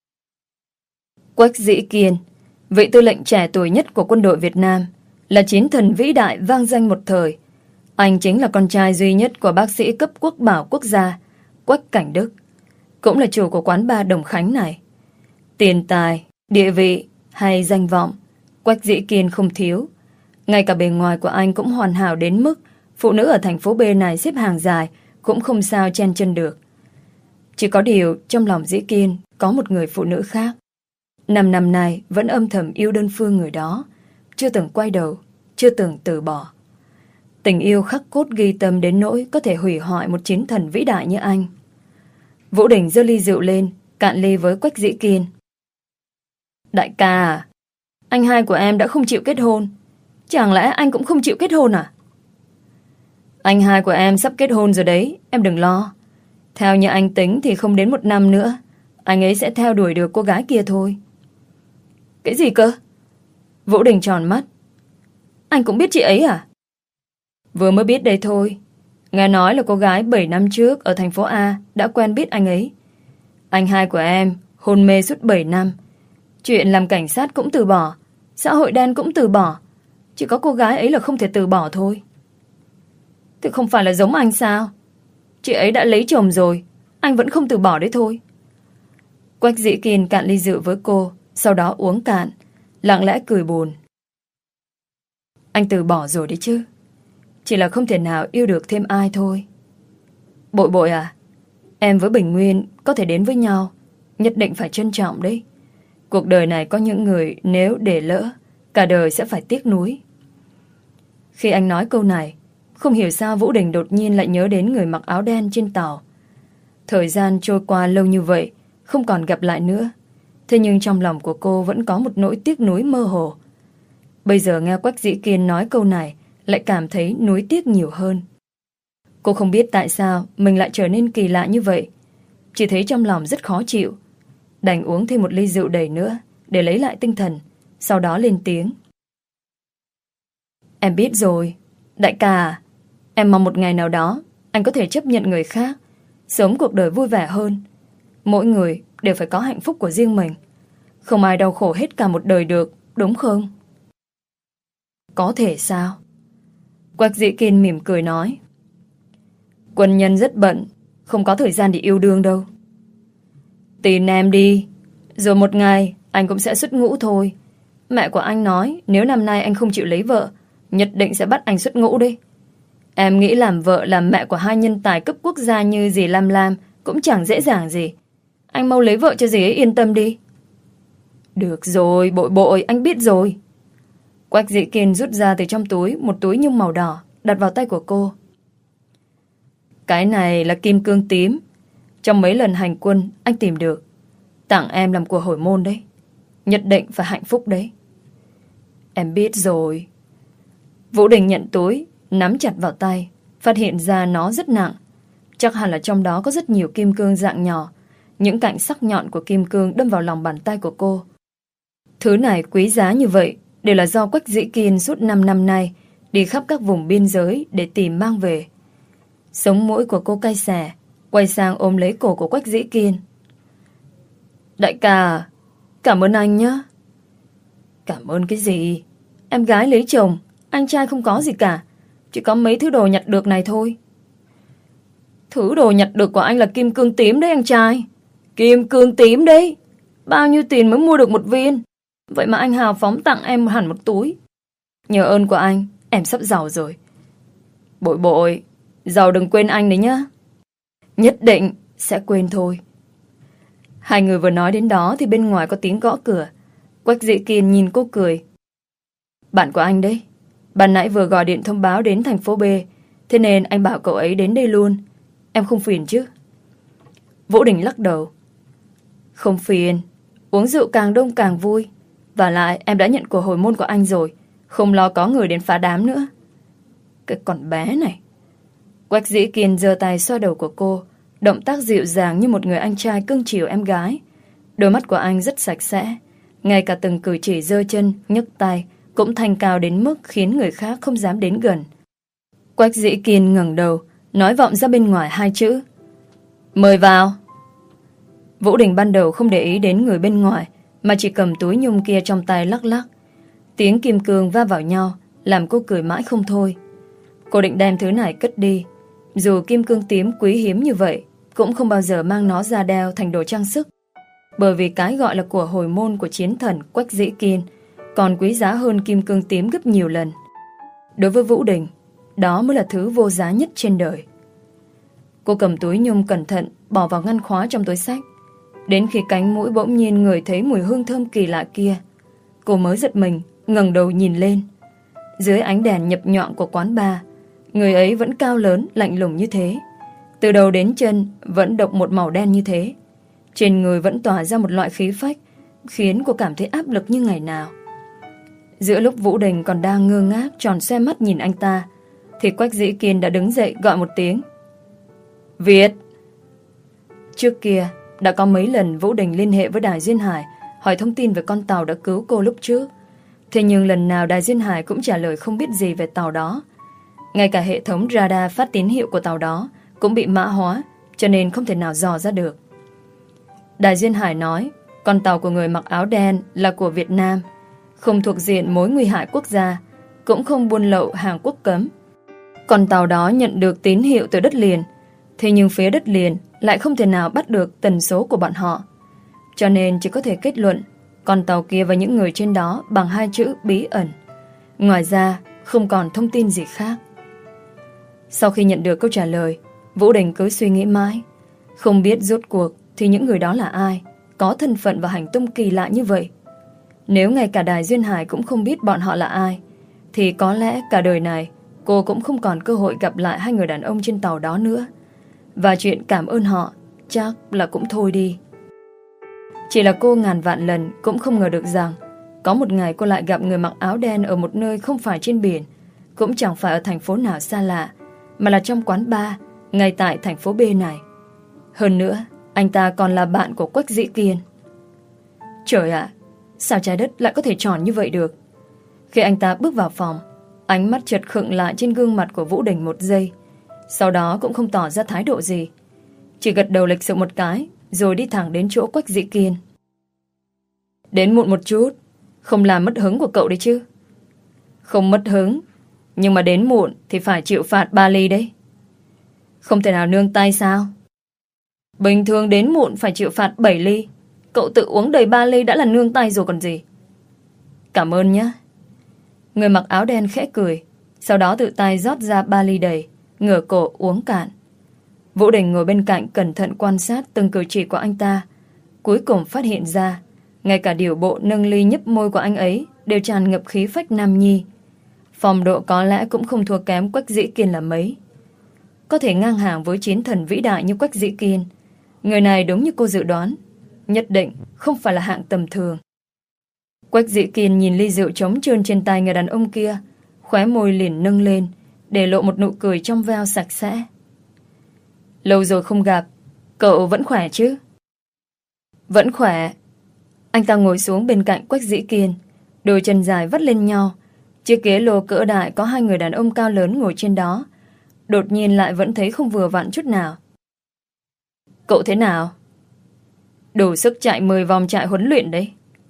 Quách Dĩ Kiên, vị tư lệnh trẻ tuổi nhất của quân đội Việt Nam, là chiến thần vĩ đại vang danh một thời. Anh chính là con trai duy nhất của bác sĩ cấp quốc bảo quốc gia Quách Cảnh Đức, cũng là chủ của quán bar Đồng Khánh này. Tiền tài, địa vị hay danh vọng, Quách Dĩ Kiên không thiếu. Ngay cả bề ngoài của anh cũng hoàn hảo đến mức phụ nữ ở thành phố B này xếp hàng dài cũng không sao chen chân được. Chỉ có điều trong lòng Dĩ Kiên có một người phụ nữ khác. Năm năm nay vẫn âm thầm yêu đơn phương người đó, chưa từng quay đầu, chưa từng từ bỏ. Tình yêu khắc cốt ghi tâm đến nỗi có thể hủy hoại một chiến thần vĩ đại như anh. Vũ Đình giơ ly rượu lên, cạn ly với Quách Dĩ Kiên. Đại ca à, anh hai của em đã không chịu kết hôn, chẳng lẽ anh cũng không chịu kết hôn à? Anh hai của em sắp kết hôn rồi đấy, em đừng lo. Theo như anh tính thì không đến một năm nữa anh ấy sẽ theo đuổi được cô gái kia thôi. Cái gì cơ? Vũ Đình tròn mắt. Anh cũng biết chị ấy à? Vừa mới biết đây thôi. Nghe nói là cô gái bảy năm trước ở thành phố A đã quen biết anh ấy. Anh hai của em hôn mê suốt bảy năm. Chuyện làm cảnh sát cũng từ bỏ, xã hội đen cũng từ bỏ. Chỉ có cô gái ấy là không thể từ bỏ thôi. Thì không phải là giống anh sao? Chị ấy đã lấy chồng rồi, anh vẫn không từ bỏ đấy thôi. Quách Dĩ Kiên cạn ly rượu với cô, sau đó uống cạn, lặng lẽ cười buồn. Anh từ bỏ rồi đấy chứ, chỉ là không thể nào yêu được thêm ai thôi. Bội bội à, em với Bình Nguyên có thể đến với nhau, nhất định phải trân trọng đấy. Cuộc đời này có những người nếu để lỡ, cả đời sẽ phải tiếc nuối. Khi anh nói câu này, không hiểu sao Vũ Đình đột nhiên lại nhớ đến người mặc áo đen trên tàu. Thời gian trôi qua lâu như vậy, không còn gặp lại nữa. Thế nhưng trong lòng của cô vẫn có một nỗi tiếc nuối mơ hồ. Bây giờ nghe Quách Dĩ Kiên nói câu này, lại cảm thấy nuối tiếc nhiều hơn. Cô không biết tại sao mình lại trở nên kỳ lạ như vậy. Chỉ thấy trong lòng rất khó chịu. Đành uống thêm một ly rượu đầy nữa để lấy lại tinh thần, sau đó lên tiếng. Em biết rồi, đại ca à, em mong một ngày nào đó anh có thể chấp nhận người khác, sống cuộc đời vui vẻ hơn. Mỗi người đều phải có hạnh phúc của riêng mình, không ai đau khổ hết cả một đời được, đúng không? Có thể sao? Quách Dĩ Kiên mỉm cười nói. Quân nhân rất bận, không có thời gian để yêu đương đâu. Tin em đi, rồi một ngày anh cũng sẽ xuất ngũ thôi. Mẹ của anh nói nếu năm nay anh không chịu lấy vợ, nhất định sẽ bắt anh xuất ngũ đi. Em nghĩ làm vợ làm mẹ của hai nhân tài cấp quốc gia như dì Lam Lam cũng chẳng dễ dàng gì. Anh mau lấy vợ cho dì ấy yên tâm đi. Được rồi, bội bội, anh biết rồi. Quách Dĩ Kiên rút ra từ trong túi một túi nhung màu đỏ, đặt vào tay của cô. Cái này là kim cương tím. Trong mấy lần hành quân anh tìm được, tặng em làm của hồi môn đấy. Nhất định phải hạnh phúc đấy. Em biết rồi. Vũ Đình nhận túi, nắm chặt vào tay, phát hiện ra nó rất nặng. Chắc hẳn là trong đó có rất nhiều kim cương dạng nhỏ. Những cạnh sắc nhọn của kim cương đâm vào lòng bàn tay của cô. Thứ này quý giá như vậy đều là do Quách Dĩ Kiên suốt năm năm nay đi khắp các vùng biên giới để tìm mang về. Sống mũi của cô cay xè, quay sang ôm lấy cổ của Quách Dĩ Kiên. Đại ca, cảm ơn anh nhé. Cảm ơn cái gì? Em gái lấy chồng, anh trai không có gì cả, chỉ có mấy thứ đồ nhặt được này thôi. Thứ đồ nhặt được của anh là kim cương tím đấy anh trai. Kim cương tím đấy. Bao nhiêu tiền mới mua được một viên? Vậy mà anh hào phóng tặng em hẳn một túi. Nhờ ơn của anh, em sắp giàu rồi. Bội bội, giàu đừng quên anh đấy nhá. Nhất định sẽ quên thôi. Hai người vừa nói đến đó thì bên ngoài có tiếng gõ cửa. Quách Dĩ Kiên nhìn cô cười. Bạn của anh đấy. Bạn nãy vừa gọi điện thông báo đến thành phố B, thế nên anh bảo cậu ấy đến đây luôn. Em không phiền chứ? Vũ Đình lắc đầu. Không phiền. Uống rượu càng đông càng vui. Và lại em đã nhận của hồi môn của anh rồi, không lo có người đến phá đám nữa. Cái con bé này. Quách Dĩ Kiên giơ tay xoa đầu của cô, động tác dịu dàng như một người anh trai cưng chiều em gái. Đôi mắt của anh rất sạch sẽ, ngay cả từng cử chỉ giơ chân, nhấc tay cũng thanh cao đến mức khiến người khác không dám đến gần. Quách Dĩ Kiên ngẩng đầu, nói vọng ra bên ngoài hai chữ: mời vào. Vũ Đình ban đầu không để ý đến người bên ngoài, mà chỉ cầm túi nhung kia trong tay lắc lắc. Tiếng kim cương va vào nhau làm cô cười mãi không thôi. Cô định đem thứ này cất đi. Dù kim cương tím quý hiếm như vậy, cũng không bao giờ mang nó ra đeo thành đồ trang sức. Bởi vì cái gọi là của hồi môn của chiến thần Quách Dĩ Kiên còn quý giá hơn kim cương tím gấp nhiều lần. Đối với Vũ Đình, đó mới là thứ vô giá nhất trên đời. Cô cầm túi nhung cẩn thận bỏ vào ngăn khóa trong túi xách. Đến khi cánh mũi bỗng nhiên ngửi thấy mùi hương thơm kỳ lạ kia, cô mới giật mình, ngẩng đầu nhìn lên. Dưới ánh đèn nhập nhọn của quán bar, người ấy vẫn cao lớn, lạnh lùng như thế. Từ đầu đến chân vẫn độc một màu đen như thế. Trên người vẫn tỏa ra một loại khí phách, khiến cô cảm thấy áp lực như ngày nào. Giữa lúc Vũ Đình còn đang ngơ ngác tròn xoe mắt nhìn anh ta, thì Quách Dĩ Kiên đã đứng dậy gọi một tiếng: Việt. Trước kia đã có mấy lần Vũ Đình liên hệ với Đài Duyên Hải hỏi thông tin về con tàu đã cứu cô lúc trước. Thế nhưng lần nào Đài Duyên Hải cũng trả lời không biết gì về tàu đó. Ngay cả hệ thống radar phát tín hiệu của tàu đó cũng bị mã hóa, cho nên không thể nào dò ra được. Đài Duyên Hải nói con tàu của người mặc áo đen là của Việt Nam, không thuộc diện mối nguy hại quốc gia, cũng không buôn lậu hàng quốc cấm. Con tàu đó nhận được tín hiệu từ đất liền, thế nhưng phía đất liền lại không thể nào bắt được tần số của bọn họ. Cho nên chỉ có thể kết luận con tàu kia và những người trên đó bằng hai chữ bí ẩn. Ngoài ra không còn thông tin gì khác. Sau khi nhận được câu trả lời, Vũ Đình cứ suy nghĩ mãi, không biết rốt cuộc thì những người đó là ai, có thân phận và hành tung kỳ lạ như vậy. Nếu ngay cả Đài Duyên Hải cũng không biết bọn họ là ai, thì có lẽ cả đời này cô cũng không còn cơ hội gặp lại hai người đàn ông trên tàu đó nữa. Và chuyện cảm ơn họ chắc là cũng thôi đi. Chỉ là cô ngàn vạn lần cũng không ngờ được rằng có một ngày cô lại gặp người mặc áo đen ở một nơi không phải trên biển, cũng chẳng phải ở thành phố nào xa lạ, mà là trong quán bar ngay tại thành phố B này. Hơn nữa, anh ta còn là bạn của Quách Dĩ Kiên. Trời ạ, sao trái đất lại có thể tròn như vậy được? Khi anh ta bước vào phòng, ánh mắt chợt khựng lại trên gương mặt của Vũ Đình một giây, sau đó cũng không tỏ ra thái độ gì, chỉ gật đầu lịch sự một cái, rồi đi thẳng đến chỗ Quách Dĩ Kiên. Đến muộn một chút, không làm mất hứng của cậu đấy chứ? Không mất hứng, nhưng mà đến muộn thì phải chịu phạt ba ly đấy. Không thể nào nương tay sao? Bình thường đến muộn phải chịu phạt bảy ly, cậu tự uống đầy ba ly đã là nương tay rồi còn gì. Cảm ơn nhé. Người mặc áo đen khẽ cười, sau đó tự tay rót ra ba ly đầy, ngửa cổ uống cạn. Vũ Đình ngồi bên cạnh cẩn thận quan sát từng cử chỉ của anh ta, cuối cùng phát hiện ra ngay cả điều bộ nâng ly nhấp môi của anh ấy đều tràn ngập khí phách nam nhi. Phong độ có lẽ cũng không thua kém Quách Dĩ Kiên là mấy. Có thể ngang hàng với chiến thần vĩ đại như Quách Dĩ Kiên, người này đúng như cô dự đoán, nhất định không phải là hạng tầm thường. Quách Dĩ Kiên nhìn ly rượu trống trơn trên tay người đàn ông kia, khóe môi liền nâng lên, để lộ một nụ cười trong veo sạch sẽ. Lâu rồi không gặp, cậu vẫn khỏe chứ? Vẫn khỏe. Anh ta ngồi xuống bên cạnh Quách Dĩ Kiên, đôi chân dài vắt lên nhau. Chiếc ghế lô cỡ đại có hai người đàn ông cao lớn ngồi trên đó, đột nhiên lại vẫn thấy không vừa vặn chút nào. Cậu thế nào? Đủ sức chạy mười vòng trại huấn luyện đấy.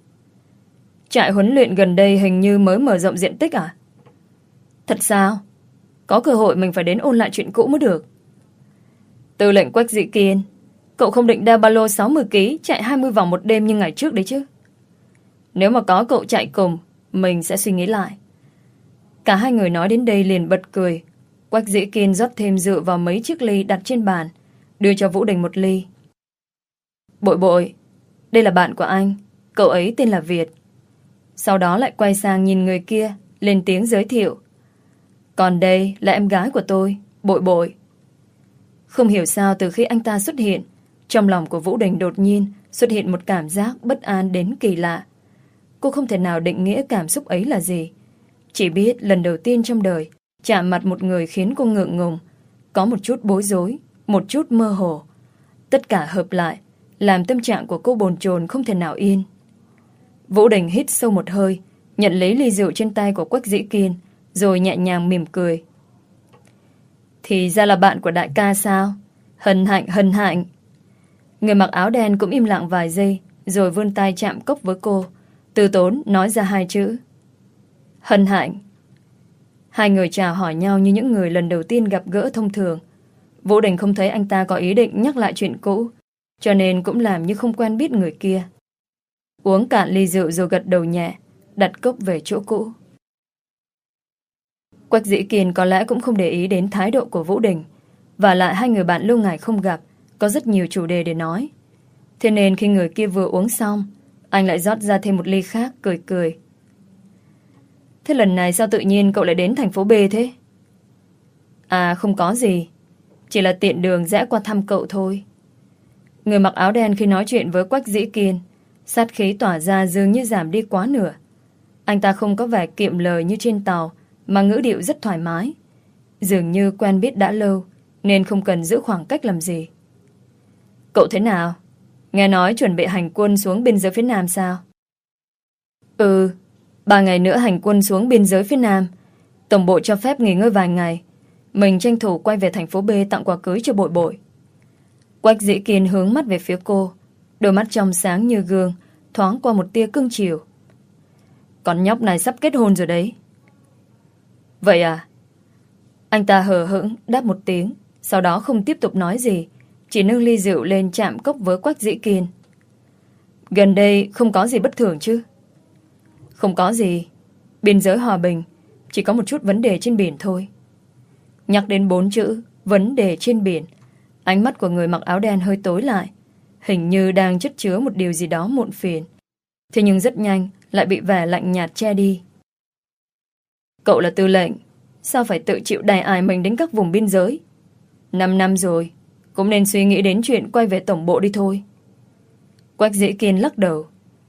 Trại huấn luyện gần đây hình như mới mở rộng diện tích à? Thật sao? Có cơ hội mình phải đến ôn lại chuyện cũ mới được. Tư lệnh Quách Dĩ Kiên, cậu không định đeo ba lô sáu mươi ki lô gam chạy hai mươi vòng một đêm như ngày trước đấy chứ? Nếu mà có cậu chạy cùng, mình sẽ suy nghĩ lại. Cả hai người nói đến đây liền bật cười. Quách Dĩ Kiên rót thêm rượu vào mấy chiếc ly đặt trên bàn, đưa cho Vũ Đình một ly. Bội bội, đây là bạn của anh, cậu ấy tên là Việt. Sau đó lại quay sang nhìn người kia, lên tiếng giới thiệu. Còn đây là em gái của tôi, Bội Bội. Không hiểu sao từ khi anh ta xuất hiện, trong lòng của Vũ Đình đột nhiên xuất hiện một cảm giác bất an đến kỳ lạ. Cô không thể nào định nghĩa cảm xúc ấy là gì. Chỉ biết lần đầu tiên trong đời chạm mặt một người khiến cô ngượng ngùng, có một chút bối rối, một chút mơ hồ. Tất cả hợp lại làm tâm trạng của cô bồn chồn không thể nào yên. Vũ Đình hít sâu một hơi, nhận lấy ly rượu trên tay của Quách Dĩ Kiên, rồi nhẹ nhàng mỉm cười. Thì ra là bạn của đại ca sao? Hân hạnh, hân hạnh. Người mặc áo đen cũng im lặng vài giây, rồi vươn tay chạm cốc với cô, từ tốn nói ra hai chữ. Hân hạnh. Hai người chào hỏi nhau như những người lần đầu tiên gặp gỡ thông thường. Vũ Đình không thấy anh ta có ý định nhắc lại chuyện cũ, cho nên cũng làm như không quen biết người kia. Uống cạn ly rượu rồi gật đầu nhẹ, đặt cốc về chỗ cũ. Quách Dĩ Kiên có lẽ cũng không để ý đến thái độ của Vũ Đình, và lại hai người bạn lâu ngày không gặp, có rất nhiều chủ đề để nói. Thế nên khi người kia vừa uống xong, anh lại rót ra thêm một ly khác, cười cười. Thế lần này sao tự nhiên cậu lại đến thành phố B thế? À không có gì, chỉ là tiện đường rẽ qua thăm cậu thôi. Người mặc áo đen khi nói chuyện với Quách Dĩ Kiên, sát khí tỏa ra dường như giảm đi quá nửa. Anh ta không có vẻ kiệm lời như trên tàu, mà ngữ điệu rất thoải mái. Dường như quen biết đã lâu, nên không cần giữ khoảng cách làm gì. Cậu thế nào? Nghe nói chuẩn bị hành quân xuống biên giới phía Nam sao? Ừ, ba ngày nữa hành quân xuống biên giới phía Nam. Tổng bộ cho phép nghỉ ngơi vài ngày. Mình tranh thủ quay về thành phố B tặng quà cưới cho Bội Bội. Quách Dĩ Kiên hướng mắt về phía cô, đôi mắt trong sáng như gương, thoáng qua một tia cưng chiều. Con nhóc này sắp kết hôn rồi đấy. Vậy à? Anh ta hờ hững đáp một tiếng, sau đó không tiếp tục nói gì, chỉ nâng ly rượu lên chạm cốc với Quách Dĩ Kiên. Gần đây không có gì bất thường chứ? Không có gì. Biên giới hòa bình, chỉ có một chút vấn đề trên biển thôi. Nhắc đến bốn chữ vấn đề trên biển, ánh mắt của người mặc áo đen hơi tối lại, hình như đang chất chứa một điều gì đó muộn phiền. Thế nhưng rất nhanh lại bị vẻ lạnh nhạt che đi. Cậu là tư lệnh, sao phải tự chịu đày ải mình đến các vùng biên giới? Năm năm rồi, cũng nên suy nghĩ đến chuyện quay về tổng bộ đi thôi. Quách Dĩ Kiên lắc đầu.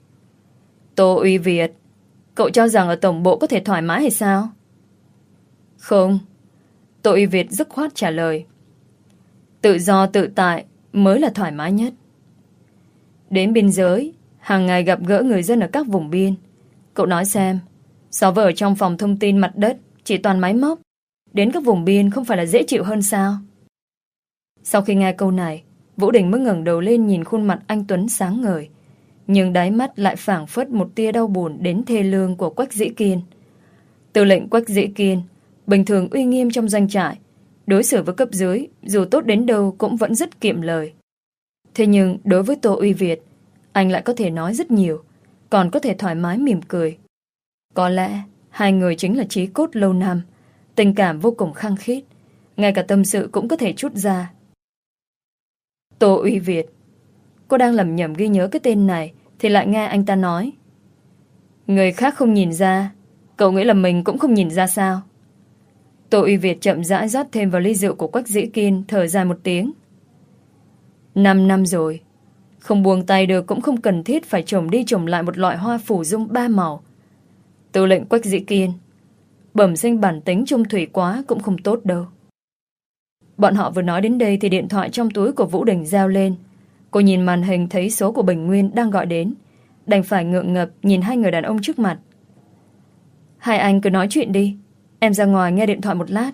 Tô Uy Việt, cậu cho rằng ở tổng bộ có thể thoải mái hay sao? Không. Tô Uy Việt dứt khoát trả lời. Tự do tự tại mới là thoải mái nhất. Đến biên giới, hàng ngày gặp gỡ người dân ở các vùng biên. Cậu nói xem, so với ở trong phòng thông tin mặt đất chỉ toàn máy móc, đến các vùng biên không phải là dễ chịu hơn sao? Sau khi nghe câu này, Vũ Đình mới ngẩng đầu lên nhìn khuôn mặt anh Tuấn sáng ngời, nhưng đáy mắt lại phảng phất một tia đau buồn đến thê lương của Quách Dĩ Kiên. Tư lệnh Quách Dĩ Kiên bình thường uy nghiêm trong doanh trại, đối xử với cấp dưới dù tốt đến đâu cũng vẫn rất kiệm lời. Thế nhưng đối với Tô Uy Việt, anh lại có thể nói rất nhiều, còn có thể thoải mái mỉm cười. Có lẽ hai người chính là chí cốt lâu năm, tình cảm vô cùng khăng khít, ngay cả tâm sự cũng có thể trút ra. Tô Uy Việt. Cô đang lẩm nhẩm ghi nhớ cái tên này thì lại nghe anh ta nói. Người khác không nhìn ra, cậu nghĩ là mình cũng không nhìn ra sao? Tô Uy Việt chậm rãi rót thêm vào ly rượu của Quách Dĩ Kiên, thở dài một tiếng. Năm năm rồi, không buông tay được cũng không cần thiết phải trồng đi trồng lại một loại hoa phủ dung ba màu. Tư lệnh Quách Dĩ Kiên, bẩm sinh bản tính trung thủy quá cũng không tốt đâu. Bọn họ vừa nói đến đây thì điện thoại trong túi của Vũ Đình reo lên. Cô nhìn màn hình thấy số của Bình Nguyên đang gọi đến, đành phải ngượng ngập nhìn hai người đàn ông trước mặt. Hai anh cứ nói chuyện đi, em ra ngoài nghe điện thoại một lát.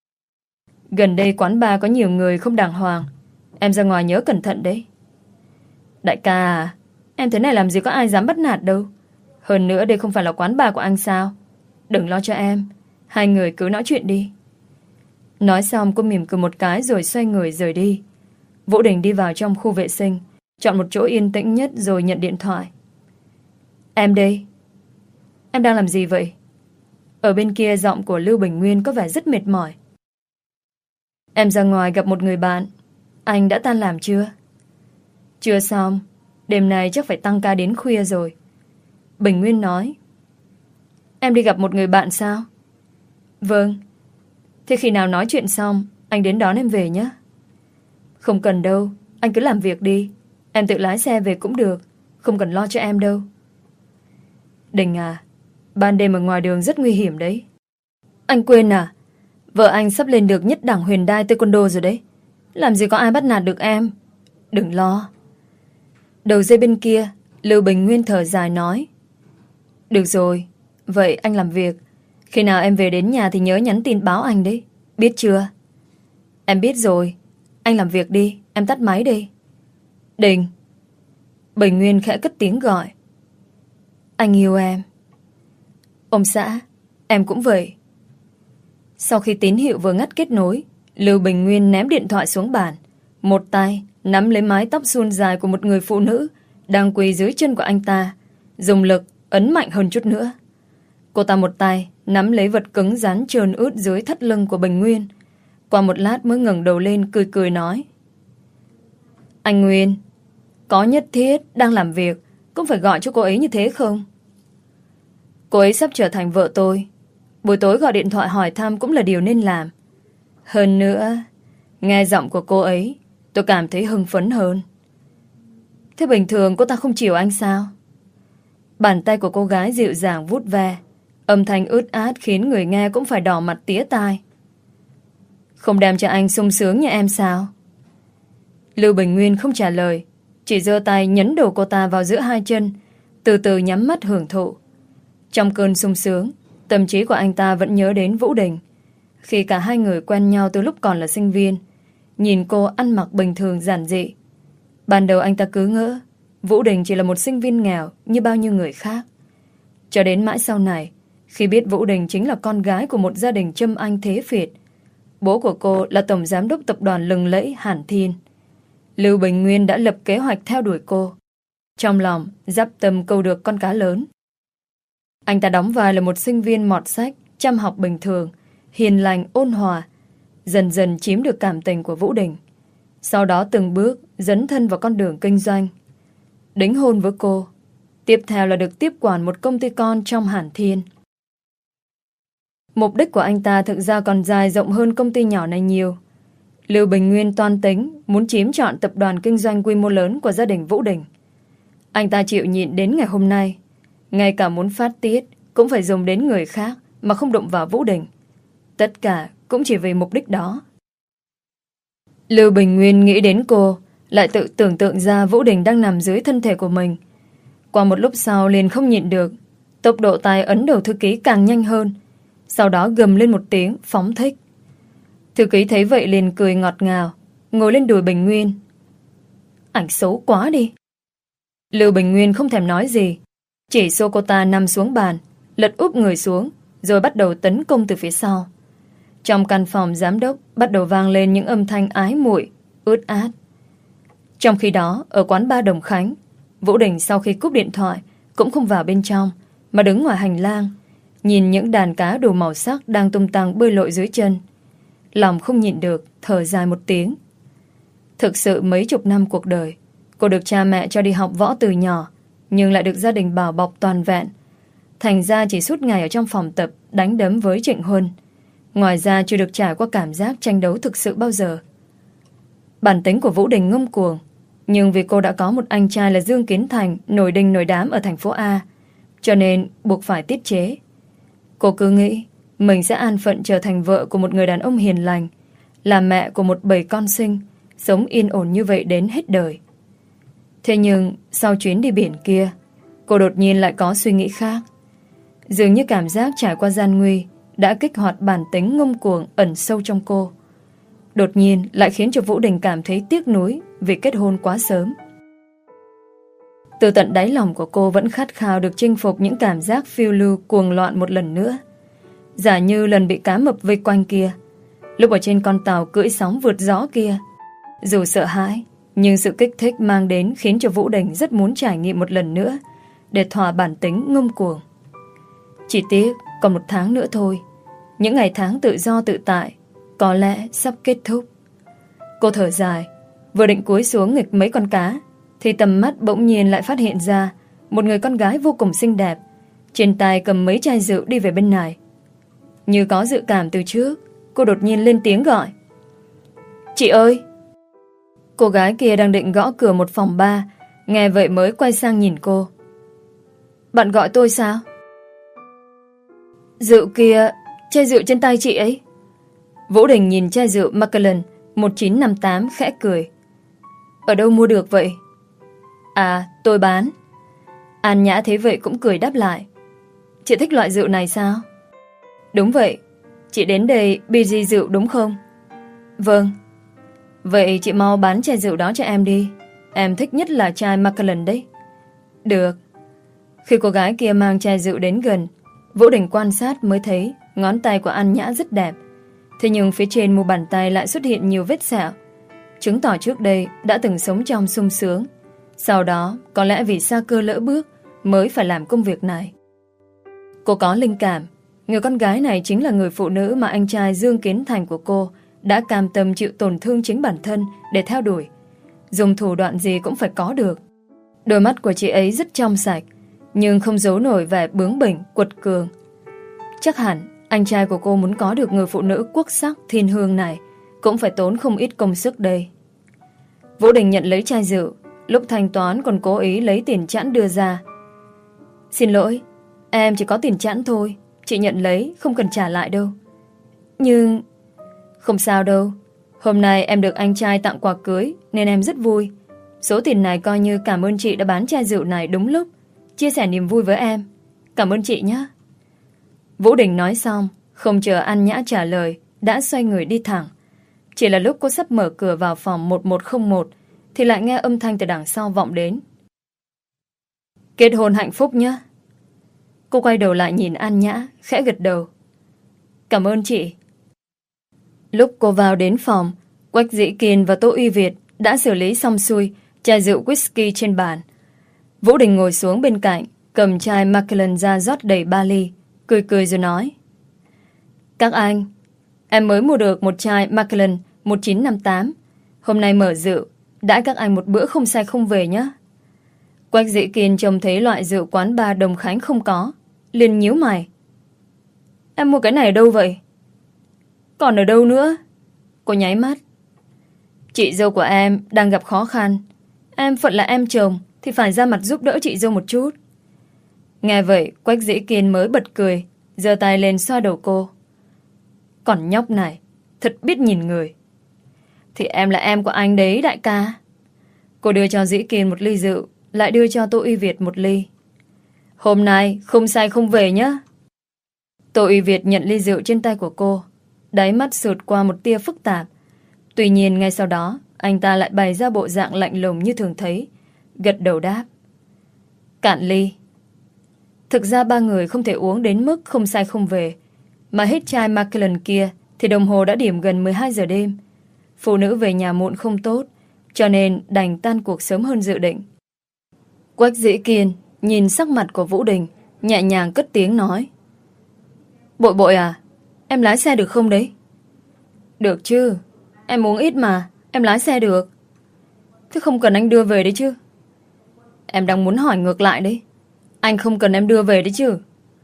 Gần đây quán bar có nhiều người không đàng hoàng, em ra ngoài nhớ cẩn thận đấy. Đại ca à, em thế này làm gì có ai dám bắt nạt đâu. Hơn nữa đây không phải là quán bar của anh sao? Đừng lo cho em, hai người cứ nói chuyện đi. Nói xong cô mỉm cười một cái rồi xoay người rời đi. Vũ Đình đi vào trong khu vệ sinh, chọn một chỗ yên tĩnh nhất rồi nhận điện thoại. Em đây. Em đang làm gì vậy? Ở bên kia giọng của Lưu Bình Nguyên có vẻ rất mệt mỏi. Em ra ngoài gặp một người bạn. Anh đã tan làm chưa? Chưa xong. Đêm nay chắc phải tăng ca đến khuya rồi. Bình Nguyên nói. Em đi gặp một người bạn sao? Vâng. Thế khi nào nói chuyện xong anh đến đón em về nhé. Không cần đâu, anh cứ làm việc đi. Em tự lái xe về cũng được, không cần lo cho em đâu. Đình à, ban đêm ở ngoài đường rất nguy hiểm đấy. Anh quên à? Vợ anh sắp lên được nhất đẳng huyền đai taekwondo rồi đấy. Làm gì có ai bắt nạt được em. Đừng lo. Đầu dây bên kia, Lưu Bình Nguyên thở dài nói. Được rồi, vậy anh làm việc. Khi nào em về đến nhà thì nhớ nhắn tin báo anh đấy. Biết chưa? Em biết rồi. Anh làm việc đi, em tắt máy đi. Đình. Bình Nguyên khẽ cất tiếng gọi. Anh yêu em. Ông xã, em cũng vậy. Sau khi tín hiệu vừa ngắt kết nối, Lưu Bình Nguyên ném điện thoại xuống bàn. Một tay nắm lấy mái tóc suôn dài của một người phụ nữ đang quỳ dưới chân của anh ta, dùng lực ấn mạnh hơn chút nữa. Cô ta một tay nắm lấy vật cứng rắn trơn ướt dưới thắt lưng của Bình Nguyên. Qua một lát mới ngẩng đầu lên cười cười nói. Anh Nguyên, có nhất thiết đang làm việc cũng phải gọi cho cô ấy như thế không? Cô ấy sắp trở thành vợ tôi. Buổi tối gọi điện thoại hỏi thăm cũng là điều nên làm. Hơn nữa, nghe giọng của cô ấy, tôi cảm thấy hưng phấn hơn. Thế bình thường cô ta không chiều anh sao? Bàn tay của cô gái dịu dàng vuốt ve, âm thanh ướt át khiến người nghe cũng phải đỏ mặt tía tai. Không đem cho anh sung sướng như em sao? Lưu Bình Nguyên không trả lời, chỉ giơ tay nhấn đầu cô ta vào giữa hai chân, từ từ nhắm mắt hưởng thụ. Trong cơn sung sướng, tâm trí của anh ta vẫn nhớ đến Vũ Đình. Khi cả hai người quen nhau từ lúc còn là sinh viên, nhìn cô ăn mặc bình thường giản dị. Ban đầu anh ta cứ ngỡ Vũ Đình chỉ là một sinh viên nghèo như bao nhiêu người khác. Cho đến mãi sau này, khi biết Vũ Đình chính là con gái của một gia đình châm anh thế phiệt, bố của cô là tổng giám đốc tập đoàn lừng lẫy Hàn Thiên, Lưu Bình Nguyên đã lập kế hoạch theo đuổi cô. Trong lòng dắp tâm câu được con cá lớn. Anh ta đóng vai là một sinh viên mọt sách, chăm học bình thường, hiền lành ôn hòa, dần dần chiếm được cảm tình của Vũ Đình. Sau đó từng bước dấn thân vào con đường kinh doanh, đính hôn với cô. Tiếp theo là được tiếp quản một công ty con trong Hàn Thiên. Mục đích của anh ta thực ra còn dài rộng hơn công ty nhỏ này nhiều. Lưu Bình Nguyên toan tính muốn chiếm trọn tập đoàn kinh doanh quy mô lớn của gia đình Vũ Đình. Anh ta chịu nhịn đến ngày hôm nay, ngay cả muốn phát tiết cũng phải dùng đến người khác mà không đụng vào Vũ Đình. Tất cả cũng chỉ vì mục đích đó. Lưu Bình Nguyên nghĩ đến cô, lại tự tưởng tượng ra Vũ Đình đang nằm dưới thân thể của mình. Qua một lúc sau liền không nhịn được, tốc độ tay ấn đầu thư ký càng nhanh hơn, sau đó gầm lên một tiếng phóng thích. Thư ký thấy vậy liền cười ngọt ngào, ngồi lên đùi Bình Nguyên. Ảnh xấu quá đi. Lưu Bình Nguyên không thèm nói gì, chỉ xô cô ta nằm xuống bàn, lật úp người xuống, rồi bắt đầu tấn công từ phía sau. Trong căn phòng giám đốc bắt đầu vang lên những âm thanh ái muội, ướt át. Trong khi đó, ở quán bar Đồng Khánh, Vũ Đình sau khi cúp điện thoại cũng không vào bên trong, mà đứng ngoài hành lang, nhìn những đàn cá đủ màu sắc đang tung tăng bơi lội dưới chân. Lòng không nhịn được, thở dài một tiếng. Thực sự mấy chục năm cuộc đời, cô được cha mẹ cho đi học võ từ nhỏ, nhưng lại được gia đình bảo bọc toàn vẹn. Thành ra chỉ suốt ngày ở trong phòng tập đánh đấm với Trịnh Huân. Ngoài ra chưa được trải qua cảm giác tranh đấu thực sự bao giờ. Bản tính của Vũ Đình ngông cuồng, nhưng vì cô đã có một anh trai là Dương Kiến Thành nổi đình nổi đám ở thành phố A, cho nên buộc phải tiết chế. Cô cứ nghĩ mình sẽ an phận trở thành vợ của một người đàn ông hiền lành, là mẹ của một bầy con sinh, sống yên ổn như vậy đến hết đời. Thế nhưng sau chuyến đi biển kia, cô đột nhiên lại có suy nghĩ khác. Dường như cảm giác trải qua gian nguy đã kích hoạt bản tính ngông cuồng ẩn sâu trong cô. Đột nhiên lại khiến cho Vũ Đình cảm thấy tiếc nuối vì kết hôn quá sớm. Từ tận đáy lòng của cô vẫn khát khao được chinh phục những cảm giác phiêu lưu cuồng loạn một lần nữa. Giả như lần bị cá mập vây quanh kia, lúc ở trên con tàu cưỡi sóng vượt gió kia, dù sợ hãi, nhưng sự kích thích mang đến khiến cho Vũ Đình rất muốn trải nghiệm một lần nữa để thỏa bản tính ngông cuồng. Chỉ tiếc còn một tháng nữa thôi, những ngày tháng tự do tự tại có lẽ sắp kết thúc. Cô thở dài, vừa định cúi xuống nghịch mấy con cá, thì tầm mắt bỗng nhiên lại phát hiện ra một người con gái vô cùng xinh đẹp, trên tay cầm mấy chai rượu đi về bên này. Như có dự cảm từ trước, cô đột nhiên lên tiếng gọi. Chị ơi! Cô gái kia đang định gõ cửa một phòng bar, nghe vậy mới quay sang nhìn cô. Bạn gọi tôi sao? Rượu kia, chai rượu trên tay chị ấy. Vũ Đình nhìn chai rượu Macallan một chín năm tám khẽ cười. Ở đâu mua được vậy? À, tôi bán. An Nhã thấy vậy cũng cười đáp lại. Chị thích loại rượu này sao? Đúng vậy. Chị đến đây bê giê rượu đúng không? Vâng. Vậy chị mau bán chai rượu đó cho em đi. Em thích nhất là chai Macallan đấy. Được. Khi cô gái kia mang chai rượu đến gần, Vũ Đình quan sát mới thấy ngón tay của An Nhã rất đẹp. Thế nhưng phía trên mu bàn tay lại xuất hiện nhiều vết sẹo, chứng tỏ trước đây đã từng sống trong sung sướng. Sau đó có lẽ vì sa cơ lỡ bước mới phải làm công việc này. Cô có linh cảm, người con gái này chính là người phụ nữ mà anh trai Dương Kiến Thành của cô đã cam tâm chịu tổn thương chính bản thân để theo đuổi. Dùng thủ đoạn gì cũng phải có được. Đôi mắt của chị ấy rất trong sạch, nhưng không giấu nổi vẻ bướng bỉnh, quật cường. Chắc hẳn anh trai của cô muốn có được người phụ nữ quốc sắc thiên hương này cũng phải tốn không ít công sức đây. Vũ Đình nhận lấy chai rượu, lúc thanh toán còn cố ý lấy tiền chẵn đưa ra. Xin lỗi, em chỉ có tiền chẵn thôi, chị nhận lấy, không cần trả lại đâu. Nhưng... Không sao đâu, hôm nay em được anh trai tặng quà cưới nên em rất vui. Số tiền này coi như cảm ơn chị đã bán chai rượu này đúng lúc, chia sẻ niềm vui với em. Cảm ơn chị nhé. Vũ Đình nói xong, không chờ An Nhã trả lời, đã xoay người đi thẳng. Chỉ là lúc cô sắp mở cửa vào phòng một một không một thì lại nghe âm thanh từ đằng sau vọng đến. Kết hôn hạnh phúc nhé. Cô quay đầu lại nhìn An Nhã, khẽ gật đầu. Cảm ơn chị. Lúc cô vào đến phòng, Quách Dĩ Kiên và Tô Uy Việt đã xử lý xong xuôi chai rượu whisky trên bàn. Vũ Đình ngồi xuống bên cạnh, cầm chai Macallan ra rót đầy ba ly, cười cười rồi nói. Các anh, em mới mua được một chai Macallan một chín năm tám. Hôm nay mở rượu, đãi các anh một bữa không say không về nhé. Quách Dĩ Kiên trông thấy loại rượu quán bar Đồng Khánh không có, liền nhíu mày. Em mua cái này ở đâu vậy? Còn ở đâu nữa? Cô nháy mắt. Chị dâu của em đang gặp khó khăn. Em phận là em chồng thì phải ra mặt giúp đỡ chị dâu một chút. Nghe vậy Quách Dĩ Kiên mới bật cười, giơ tay lên xoa đầu cô. Còn nhóc này thật biết nhìn người. Thì em là em của anh đấy đại ca. Cô đưa cho Dĩ Kiên một ly rượu, lại đưa cho Tô Uy Việt một ly. Hôm nay không say không về nhé. Tô Uy Việt nhận ly rượu trên tay của cô, đáy mắt sượt qua một tia phức tạp. Tuy nhiên ngay sau đó anh ta lại bày ra bộ dạng lạnh lùng như thường thấy, gật đầu đáp. Cạn ly. Thực ra ba người không thể uống đến mức không say không về, mà hết chai Macallan kia thì đồng hồ đã điểm gần mười hai giờ đêm. Phụ nữ về nhà muộn không tốt, cho nên đành tan cuộc sớm hơn dự định. Quách Dĩ Kiên nhìn sắc mặt của Vũ Đình, nhẹ nhàng cất tiếng nói. Bội bội à, em lái xe được không đấy? Được chứ, em uống ít mà, em lái xe được. Thế không cần anh đưa về đấy chứ? Em đang muốn hỏi ngược lại đấy. Anh không cần em đưa về đấy chứ?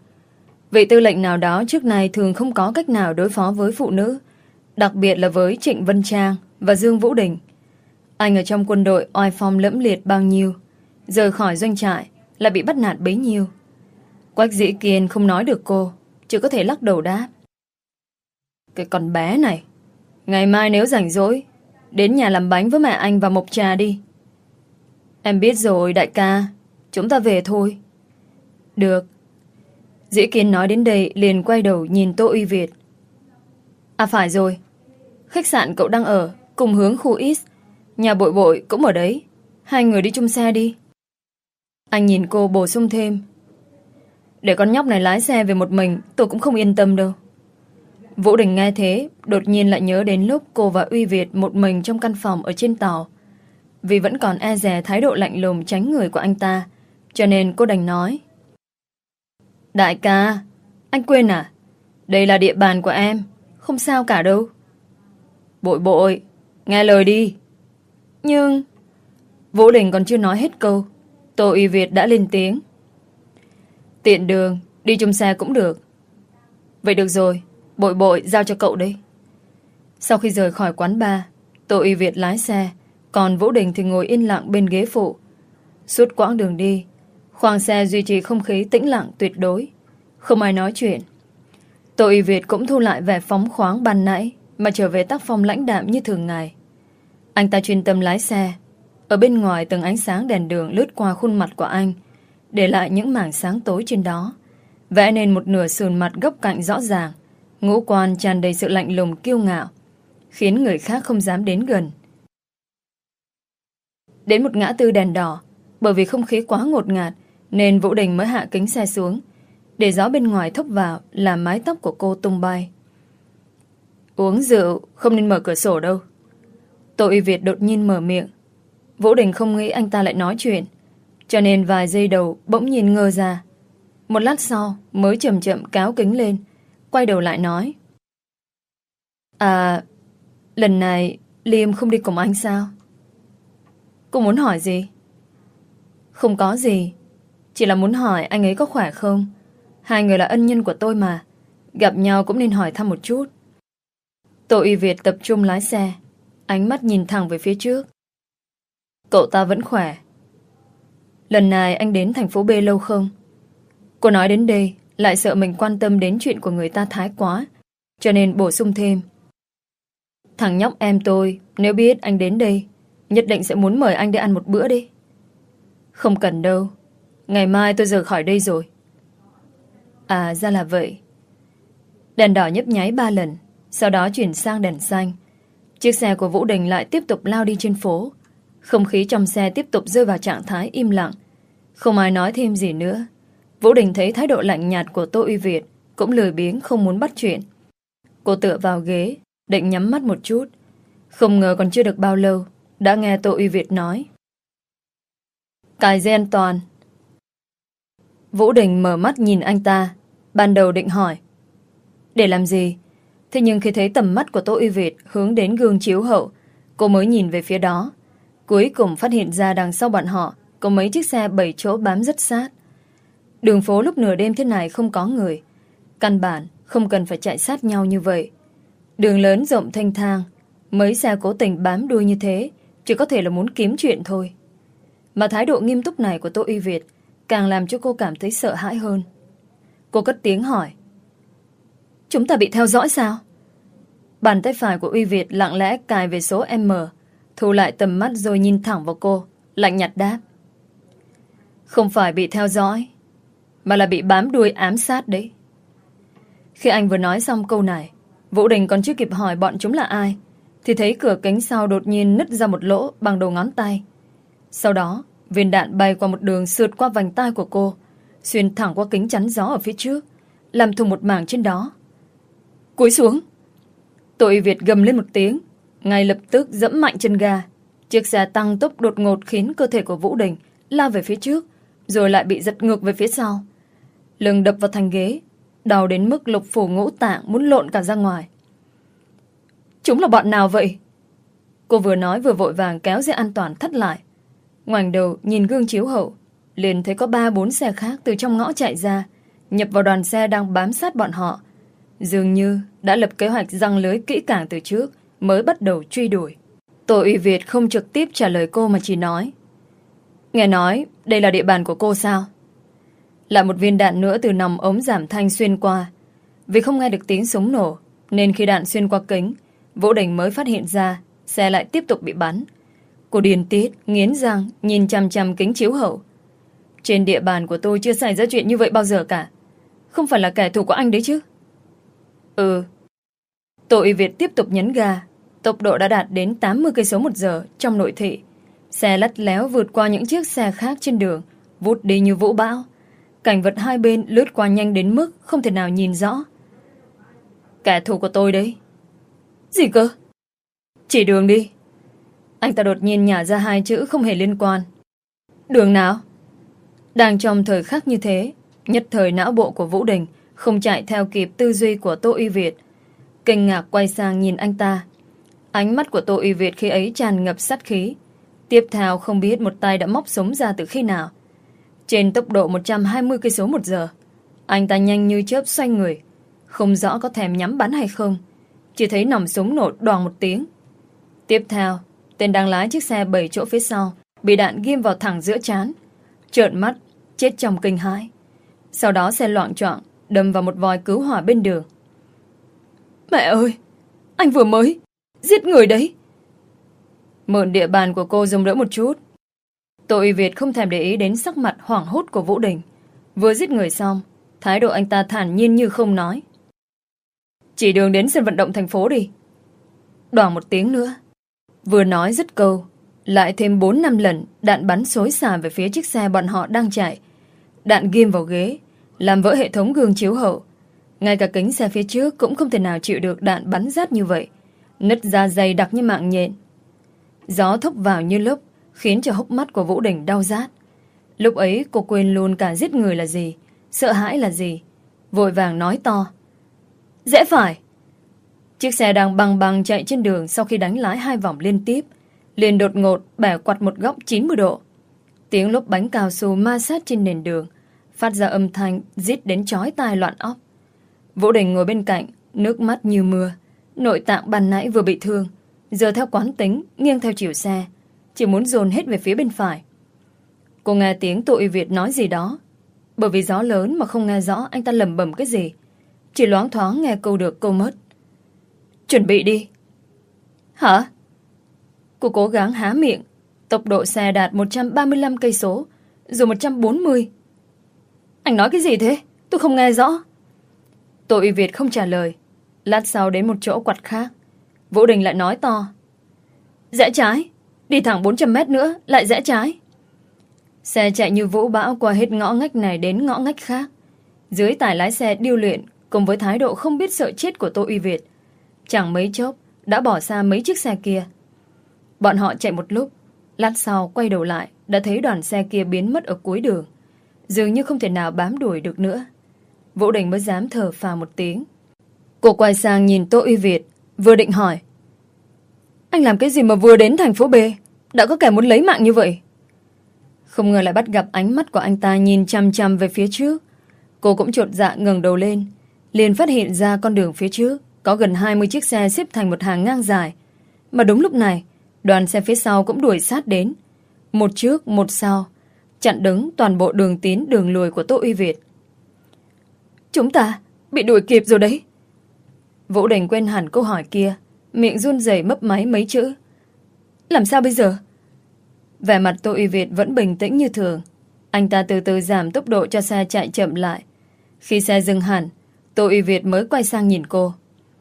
Vị tư lệnh nào đó trước này thường không có cách nào đối phó với phụ nữ, đặc biệt là với Trịnh Vân Trang và Dương Vũ Đình. Anh ở trong quân đội oai phong lẫm liệt bao nhiêu, rời khỏi doanh trại lại bị bắt nạt bấy nhiêu. Quách Dĩ Kiên không nói được cô, chỉ có thể lắc đầu đáp. Cái con bé này, ngày mai nếu rảnh rỗi, đến nhà làm bánh với mẹ anh và mộc trà đi. Em biết rồi đại ca, chúng ta về thôi. Được. Dĩ Kiên nói đến đây liền quay đầu nhìn Tô Uy Việt. À phải rồi, khách sạn cậu đang ở cùng hướng khu X, nhà bội bội cũng ở đấy. Hai người đi chung xe đi. Anh nhìn cô bổ sung thêm. Để con nhóc này lái xe về một mình tôi cũng không yên tâm đâu. Vũ Đình nghe thế, đột nhiên lại nhớ đến lúc cô và Uy Việt một mình trong căn phòng ở trên tàu. Vì vẫn còn e dè thái độ lạnh lùng tránh người của anh ta, cho nên cô đành nói. Đại ca, anh quên à? Đây là địa bàn của em, không sao cả đâu. Bội bội, nghe lời đi. Nhưng... Vũ Đình còn chưa nói hết câu, Tô Uy Việt đã lên tiếng. Tiện đường, đi chung xe cũng được. Vậy được rồi, bội bội giao cho cậu đây. Sau khi rời khỏi quán bar, Tô Uy Việt lái xe, Còn Vũ Đình thì ngồi yên lặng bên ghế phụ. Suốt quãng đường đi, khoang xe duy trì không khí tĩnh lặng tuyệt đối. Không ai nói chuyện. Tô Y Việt cũng thu lại vẻ phóng khoáng ban nãy, mà trở về tác phong lãnh đạm như thường ngày. Anh ta chuyên tâm lái xe. Ở bên ngoài từng ánh sáng đèn đường lướt qua khuôn mặt của anh, để lại những mảng sáng tối trên đó, vẽ nên một nửa sườn mặt góc cạnh rõ ràng, ngũ quan tràn đầy sự lạnh lùng kiêu ngạo, khiến người khác không dám đến gần. Đến một ngã tư đèn đỏ, bởi vì không khí quá ngột ngạt nên Vũ Đình mới hạ kính xe xuống, để gió bên ngoài thốc vào làm mái tóc của cô tung bay. Uống rượu không nên mở cửa sổ đâu. Tô Y Việt đột nhiên mở miệng. Vũ Đình không nghĩ anh ta lại nói chuyện, cho nên vài giây đầu bỗng nhìn ngơ ra. Một lát sau mới chậm chậm kéo kính lên, quay đầu lại nói: À, lần này Liam không đi cùng anh sao? Cô muốn hỏi gì? Không có gì, chỉ là muốn hỏi anh ấy có khỏe không. Hai người là ân nhân của tôi mà, gặp nhau cũng nên hỏi thăm một chút. Tô Y Việt tập trung lái xe, ánh mắt nhìn thẳng về phía trước. Cậu ta vẫn khỏe. Lần này anh đến thành phố B lâu không? Cô nói đến đây lại sợ mình quan tâm đến chuyện của người ta thái quá, cho nên bổ sung thêm: Thằng nhóc em tôi nếu biết anh đến đây, nhất định sẽ muốn mời anh đi ăn một bữa đi. Không cần đâu, ngày mai tôi rời khỏi đây rồi. À, ra là vậy. Đèn đỏ nhấp nháy ba lần, sau đó chuyển sang đèn xanh. Chiếc xe của Vũ Đình lại tiếp tục lao đi trên phố. Không khí trong xe tiếp tục rơi vào trạng thái im lặng. Không ai nói thêm gì nữa. Vũ Đình thấy thái độ lạnh nhạt của Tô Y Việt, cũng lười biếng không muốn bắt chuyện. Cô tựa vào ghế, định nhắm mắt một chút. Không ngờ còn chưa được bao lâu đã nghe Tô Y Việt nói: Cài dây an toàn. Vũ Đình mở mắt nhìn anh ta. Ban đầu định hỏi để làm gì, thế nhưng khi thấy tầm mắt của Tô Y Việt hướng đến gương chiếu hậu, cô mới nhìn về phía đó. Cuối cùng phát hiện ra đằng sau bọn họ có mấy chiếc xe bảy chỗ bám rất sát. Đường phố lúc nửa đêm thế này không có người, căn bản không cần phải chạy sát nhau như vậy. Đường lớn rộng thênh thang, mấy xe cố tình bám đuôi như thế chỉ có thể là muốn kiếm chuyện thôi. Mà thái độ nghiêm túc này của Tô Y Việt càng làm cho cô cảm thấy sợ hãi hơn. Cô cất tiếng hỏi: Chúng ta bị theo dõi sao? Bàn tay phải của Y Việt lặng lẽ cài về số M, thu lại tầm mắt rồi nhìn thẳng vào cô, lạnh nhạt đáp: Không phải bị theo dõi, mà là bị bám đuôi ám sát đấy. Khi anh vừa nói xong câu này, Vũ Đình còn chưa kịp hỏi bọn chúng là ai, thì thấy cửa kính sau đột nhiên nứt ra một lỗ bằng đầu ngón tay. Sau đó viên đạn bay qua một đường sượt qua vành tai của cô, xuyên thẳng qua kính chắn gió ở phía trước, làm thủng một mảng trên đó. Cúi xuống. Tô Y Việt gầm lên một tiếng, ngay lập tức giẫm mạnh chân ga. Chiếc xe tăng tốc đột ngột khiến cơ thể của Vũ Đình lao về phía trước, rồi lại bị giật ngược về phía sau. Lưng đập vào thành ghế, đau đến mức lục phủ ngũ tạng muốn lộn cả ra ngoài. Chúng là bọn nào vậy? Cô vừa nói vừa vội vàng kéo dây an toàn thắt lại. Ngoảnh đầu nhìn gương chiếu hậu, liền thấy có ba bốn xe khác từ trong ngõ chạy ra, nhập vào đoàn xe đang bám sát bọn họ. Dường như đã lập kế hoạch giăng lưới kỹ càng từ trước, mới bắt đầu truy đuổi. Tô Y Việt không trực tiếp trả lời cô mà chỉ nói: Nghe nói đây là địa bàn của cô sao? Lại một viên đạn nữa từ nòng ống giảm thanh xuyên qua. Vì không nghe được tiếng súng nổ, nên khi đạn xuyên qua kính, Vũ Đình mới phát hiện ra xe lại tiếp tục bị bắn. Cô điên tiết, nghiến răng, nhìn chằm chằm kính chiếu hậu. Trên địa bàn của tôi chưa xảy ra chuyện như vậy bao giờ cả. Không phải là kẻ thù của anh đấy chứ? Ừ. Tô Y Việt tiếp tục nhấn ga. Tốc độ đã đạt đến tám mươi cây số một giờ trong nội thị. Xe lắt léo vượt qua những chiếc xe khác trên đường, vút đi như vũ bão. Cảnh vật hai bên lướt qua nhanh đến mức không thể nào nhìn rõ. Kẻ thù của tôi đấy. Gì cơ? Chỉ đường đi. Anh ta đột nhiên nhả ra hai chữ không hề liên quan. Đường nào? Đang trong thời khắc như thế, nhất thời não bộ của Vũ Đình không chạy theo kịp tư duy của Tô Y Việt. Kinh ngạc quay sang nhìn anh ta. Ánh mắt của Tô Y Việt khi ấy tràn ngập sát khí. Tiếp theo không biết một tay đã móc súng ra từ khi nào. Trên tốc độ một trăm hai mươi cây số một giờ, anh ta nhanh như chớp xoay người, không rõ có thèm nhắm bắn hay không, chỉ thấy nòng súng nổ đoàng một tiếng. Tiếp theo, Tên đang lái chiếc xe bảy chỗ phía sau bị đạn ghim vào thẳng giữa trán, trợn mắt, chết trong kinh hãi. Sau đó xe loạng choạng đâm vào một vòi cứu hỏa bên đường. Mẹ ơi, anh vừa mới giết người đấy. Mượn địa bàn của cô dùng đỡ một chút. Tô Uy Việt không thèm để ý đến sắc mặt hoảng hốt của Vũ Đình. Vừa giết người xong, thái độ anh ta thản nhiên như không nói. Chỉ đường đến sân vận động thành phố đi. Đoảng một tiếng nữa. Vừa nói dứt câu, lại thêm bốn năm lần đạn bắn xối xả về phía chiếc xe bọn họ đang chạy. Đạn ghim vào ghế, làm vỡ hệ thống gương chiếu hậu. Ngay cả kính xe phía trước cũng không thể nào chịu được đạn bắn rát như vậy, nứt ra dày đặc như mạng nhện. Gió thốc vào như lốc, khiến cho hốc mắt của Vũ Đình đau rát. Lúc ấy cô quên luôn cả giết người là gì, sợ hãi là gì. Vội vàng nói to. Rẽ phải. Chiếc xe đang băng băng chạy trên đường sau khi đánh lái hai vòng liên tiếp, liền đột ngột bẻ quặt một góc chín mươi độ. Tiếng lốp bánh cao su ma sát trên nền đường, phát ra âm thanh rít đến chói tai loạn óc. Vũ Đình ngồi bên cạnh, nước mắt như mưa. Nội tạng ban nãy vừa bị thương, giờ theo quán tính nghiêng theo chiều xe, chỉ muốn dồn hết về phía bên phải. Cô nghe tiếng Tô Uy Việt nói gì đó, bởi vì gió lớn mà không nghe rõ anh ta lẩm bẩm cái gì, chỉ loáng thoáng nghe câu được câu mất. Chuẩn bị đi. Hả? Cô cố gắng há miệng. Tốc độ xe đạt một trăm ba mươi lăm cây số, rồi một trăm bốn mươi. Anh nói cái gì thế? Tôi không nghe rõ. Tô Uy Việt không trả lời. Lát sau đến một chỗ quặt khác, Vũ Đình lại nói to. Rẽ trái. Đi thẳng bốn trăm mét nữa, lại rẽ trái. Xe chạy như vũ bão qua hết ngõ ngách này đến ngõ ngách khác. Dưới tài lái xe điêu luyện, cùng với thái độ không biết sợ chết của Tô Uy Việt, chẳng mấy chốc đã bỏ xa mấy chiếc xe kia. Bọn họ chạy một lúc, lát sau quay đầu lại đã thấy đoàn xe kia biến mất ở cuối đường, dường như không thể nào bám đuổi được nữa. Vũ Đình mới dám thở phào một tiếng. Cô quay sang nhìn Tô Uy Việt, vừa định hỏi. Anh làm cái gì mà vừa đến thành phố B đã có kẻ muốn lấy mạng như vậy? Không ngờ lại bắt gặp ánh mắt của anh ta nhìn chằm chằm về phía trước. Cô cũng chột dạ ngẩng đầu lên, liền phát hiện ra con đường phía trước có gần hai mươi chiếc xe xếp thành một hàng ngang dài. Mà đúng lúc này, đoàn xe phía sau cũng đuổi sát đến, một trước một sau, chặn đứng toàn bộ đường tiến đường lùi của Tô Uy Việt. Chúng ta bị đuổi kịp rồi đấy. Vũ Đình quên hẳn câu hỏi kia, miệng run rẩy mấp máy mấy chữ. Làm sao bây giờ? Vẻ mặt Tô Uy Việt vẫn bình tĩnh như thường. Anh ta từ từ giảm tốc độ cho xe chạy chậm lại. Khi xe dừng hẳn, Tô Uy Việt mới quay sang nhìn cô.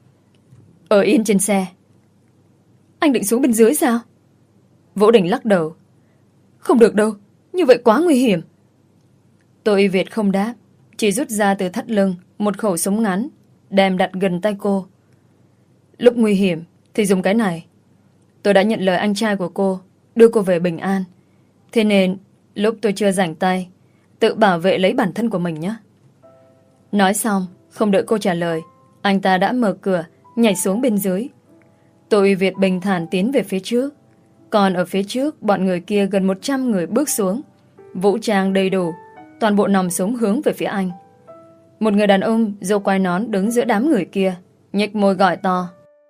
Ở yên trên xe. Anh định xuống bên dưới sao? Vũ Đình lắc đầu. Không được đâu, như vậy quá nguy hiểm. Tô Uy Việt không đáp, chỉ rút ra từ thắt lưng một khẩu súng ngắn, đem đặt gần tay cô. Lúc nguy hiểm thì dùng cái này. Tôi đã nhận lời anh trai của cô, đưa cô về bình an. Thế nên lúc tôi chưa rảnh tay, tự bảo vệ lấy bản thân của mình nhé. Nói xong, không đợi cô trả lời, anh ta đã mở cửa, nhảy xuống bên dưới. Tô Uy Việt bình thản tiến về phía trước. Còn ở phía trước, bọn người kia gần một trăm người bước xuống, vũ trang đầy đủ, toàn bộ nòng súng hướng về phía anh. Một người đàn ông râu quai nón đứng giữa đám người kia, nhếch môi gọi to.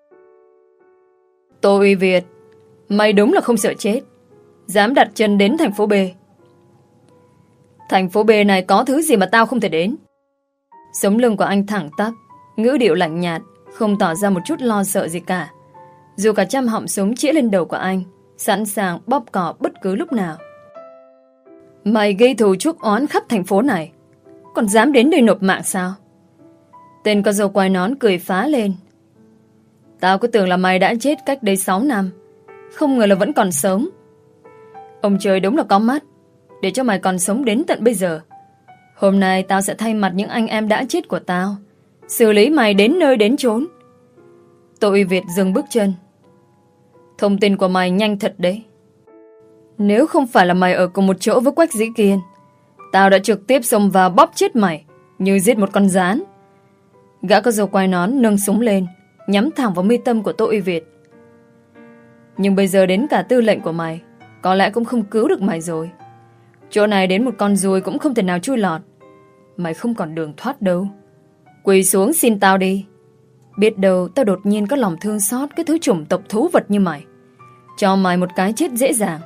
Tô Uy Việt, mày đúng là không sợ chết, dám đặt chân đến thành phố B. Thành phố B này có thứ gì mà tao không thể đến? Sống lưng của anh thẳng tắp, ngữ điệu lạnh nhạt, không tỏ ra một chút lo sợ gì cả. Dù cả trăm họng súng chĩa lên đầu của anh, sẵn sàng bóp cò bất cứ lúc nào. Mày gây thù chuốc oán khắp thành phố này, còn dám đến đây nộp mạng sao? Tên có râu quai nón cười phá lên. Tao cứ tưởng là mày đã chết cách đây sáu năm, không ngờ là vẫn còn sống. Ông trời đúng là có mắt, để cho mày còn sống đến tận bây giờ. Hôm nay tao sẽ thay mặt những anh em đã chết của tao, xử lý mày đến nơi đến chốn. Tô Uy Việt dừng bước chân. Thông tin của mày nhanh thật đấy. Nếu không phải là mày ở cùng một chỗ với Quách Dĩ Kiên, tao đã trực tiếp xông vào bóp chết mày như giết một con gián. Gã có râu quai nón nâng súng lên, nhắm thẳng vào mi tâm của Tô Uy Việt. Nhưng bây giờ đến cả tư lệnh của mày có lẽ cũng không cứu được mày rồi. Chỗ này đến một con ruồi cũng không thể nào chui lọt. Mày không còn đường thoát đâu. Quỳ xuống xin tao đi. Biết đâu tao đột nhiên có lòng thương xót cái thứ chủng tộc thú vật như mày. cho mày một cái chết dễ dàng.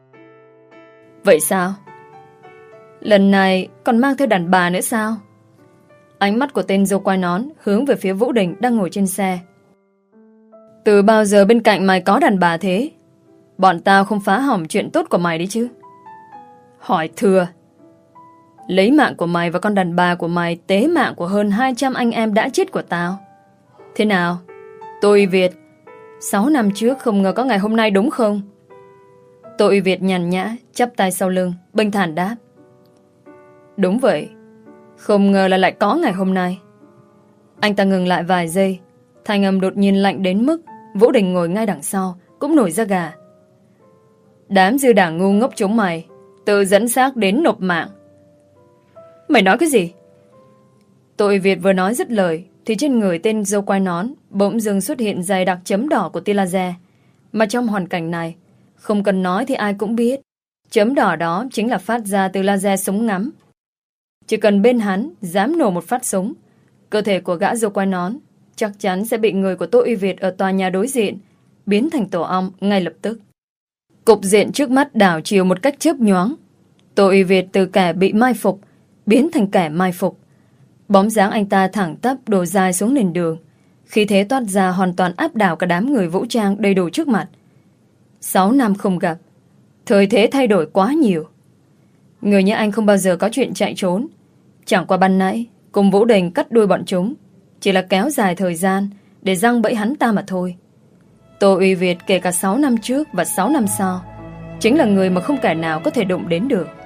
Vậy sao? Lần này còn mang theo đàn bà nữa sao? Ánh mắt của tên dâu quai nón hướng về phía Vũ Đình đang ngồi trên xe. Từ bao giờ bên cạnh mày có đàn bà thế? Bọn tao không phá hỏng chuyện tốt của mày đấy chứ. Hỏi thừa. Lấy mạng của mày và con đàn bà của mày tế mạng của hơn hai trăm anh em đã chết của tao. Thế nào? Tô Uy Việt, sáu năm trước không ngờ có ngày hôm nay đúng không? Tô Uy Việt nhàn nhã, chắp tay sau lưng, bình thản đáp. Đúng vậy. Không ngờ là lại có ngày hôm nay. Anh ta ngừng lại vài giây. Thanh âm đột nhiên lạnh đến mức Vũ Đình ngồi ngay đằng sau cũng nổi da gà. Đám dư đảng ngu ngốc chúng mày tự dẫn xác đến nộp mạng. Mày nói cái gì? Tô Uy Việt vừa nói dứt lời thì trên người tên dâu quai nón bỗng dưng xuất hiện dày đặc chấm đỏ của tia laser. Mà trong hoàn cảnh này, không cần nói thì ai cũng biết, chấm đỏ đó chính là phát ra từ laser súng ngắm. Chỉ cần bên hắn dám nổ một phát súng, cơ thể của gã dâu quai nón chắc chắn sẽ bị người của Tô Uy Việt ở tòa nhà đối diện biến thành tổ ong ngay lập tức. Cục diện trước mắt đảo chiều một cách chớp nhoáng. Tô Uy Việt từ kẻ bị mai phục biến thành kẻ mai phục. Bóng dáng anh ta thẳng tắp đổ dài xuống nền đường, khí thế toát ra hoàn toàn áp đảo cả đám người vũ trang đầy đủ trước mặt. Sáu năm không gặp, thời thế thay đổi quá nhiều. Người như anh không bao giờ có chuyện chạy trốn. Chẳng qua ban nãy cùng Vũ Đình cắt đuôi bọn chúng chỉ là kéo dài thời gian để giăng bẫy hắn ta mà thôi. Tô Uy Việt kể cả sáu năm trước và sáu năm sau chính là người mà không kẻ nào có thể đụng đến được.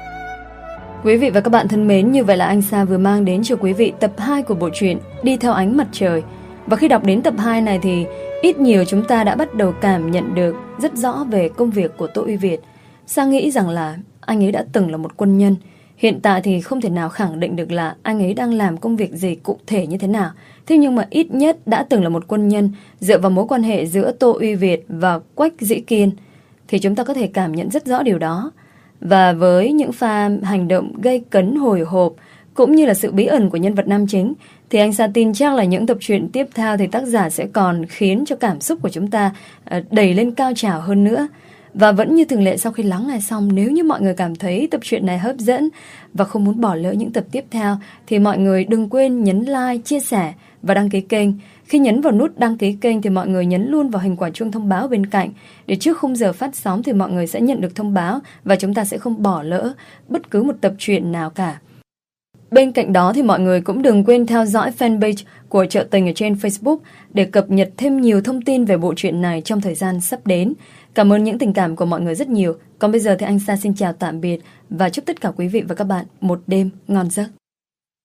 Quý vị và các bạn thân mến, như vậy là anh Sa vừa mang đến cho quý vị tập hai của bộ truyện Đi Theo Ánh Mặt Trời. Và khi đọc đến tập hai này thì ít nhiều chúng ta đã bắt đầu cảm nhận được rất rõ về công việc của Tô Uy Việt. Sa nghĩ rằng là anh ấy đã từng là một quân nhân. Hiện tại thì không thể nào khẳng định được là anh ấy đang làm công việc gì cụ thể như thế nào. Thế nhưng mà ít nhất đã từng là một quân nhân. Dựa vào mối quan hệ giữa Tô Uy Việt và Quách Dĩ Kiên thì chúng ta có thể cảm nhận rất rõ điều đó. Và với những pha hành động gây cấn hồi hộp cũng như là sự bí ẩn của nhân vật nam chính thì anh Sa tin chắc là những tập truyện tiếp theo thì tác giả sẽ còn khiến cho cảm xúc của chúng ta đẩy lên cao trào hơn nữa. Và vẫn như thường lệ, sau khi lắng nghe xong, nếu như mọi người cảm thấy tập truyện này hấp dẫn và không muốn bỏ lỡ những tập tiếp theo thì mọi người đừng quên nhấn like, chia sẻ và đăng ký kênh. Khi nhấn vào nút đăng ký kênh thì mọi người nhấn luôn vào hình quả chuông thông báo bên cạnh để trước khung giờ phát sóng thì mọi người sẽ nhận được thông báo và chúng ta sẽ không bỏ lỡ bất cứ một tập truyện nào cả. Bên cạnh đó thì mọi người cũng đừng quên theo dõi fanpage của Chợ Tình ở trên Facebook để cập nhật thêm nhiều thông tin về bộ truyện này trong thời gian sắp đến. Cảm ơn những tình cảm của mọi người rất nhiều. Còn bây giờ thì anh Sa xin chào tạm biệt và chúc tất cả quý vị và các bạn một đêm ngon giấc.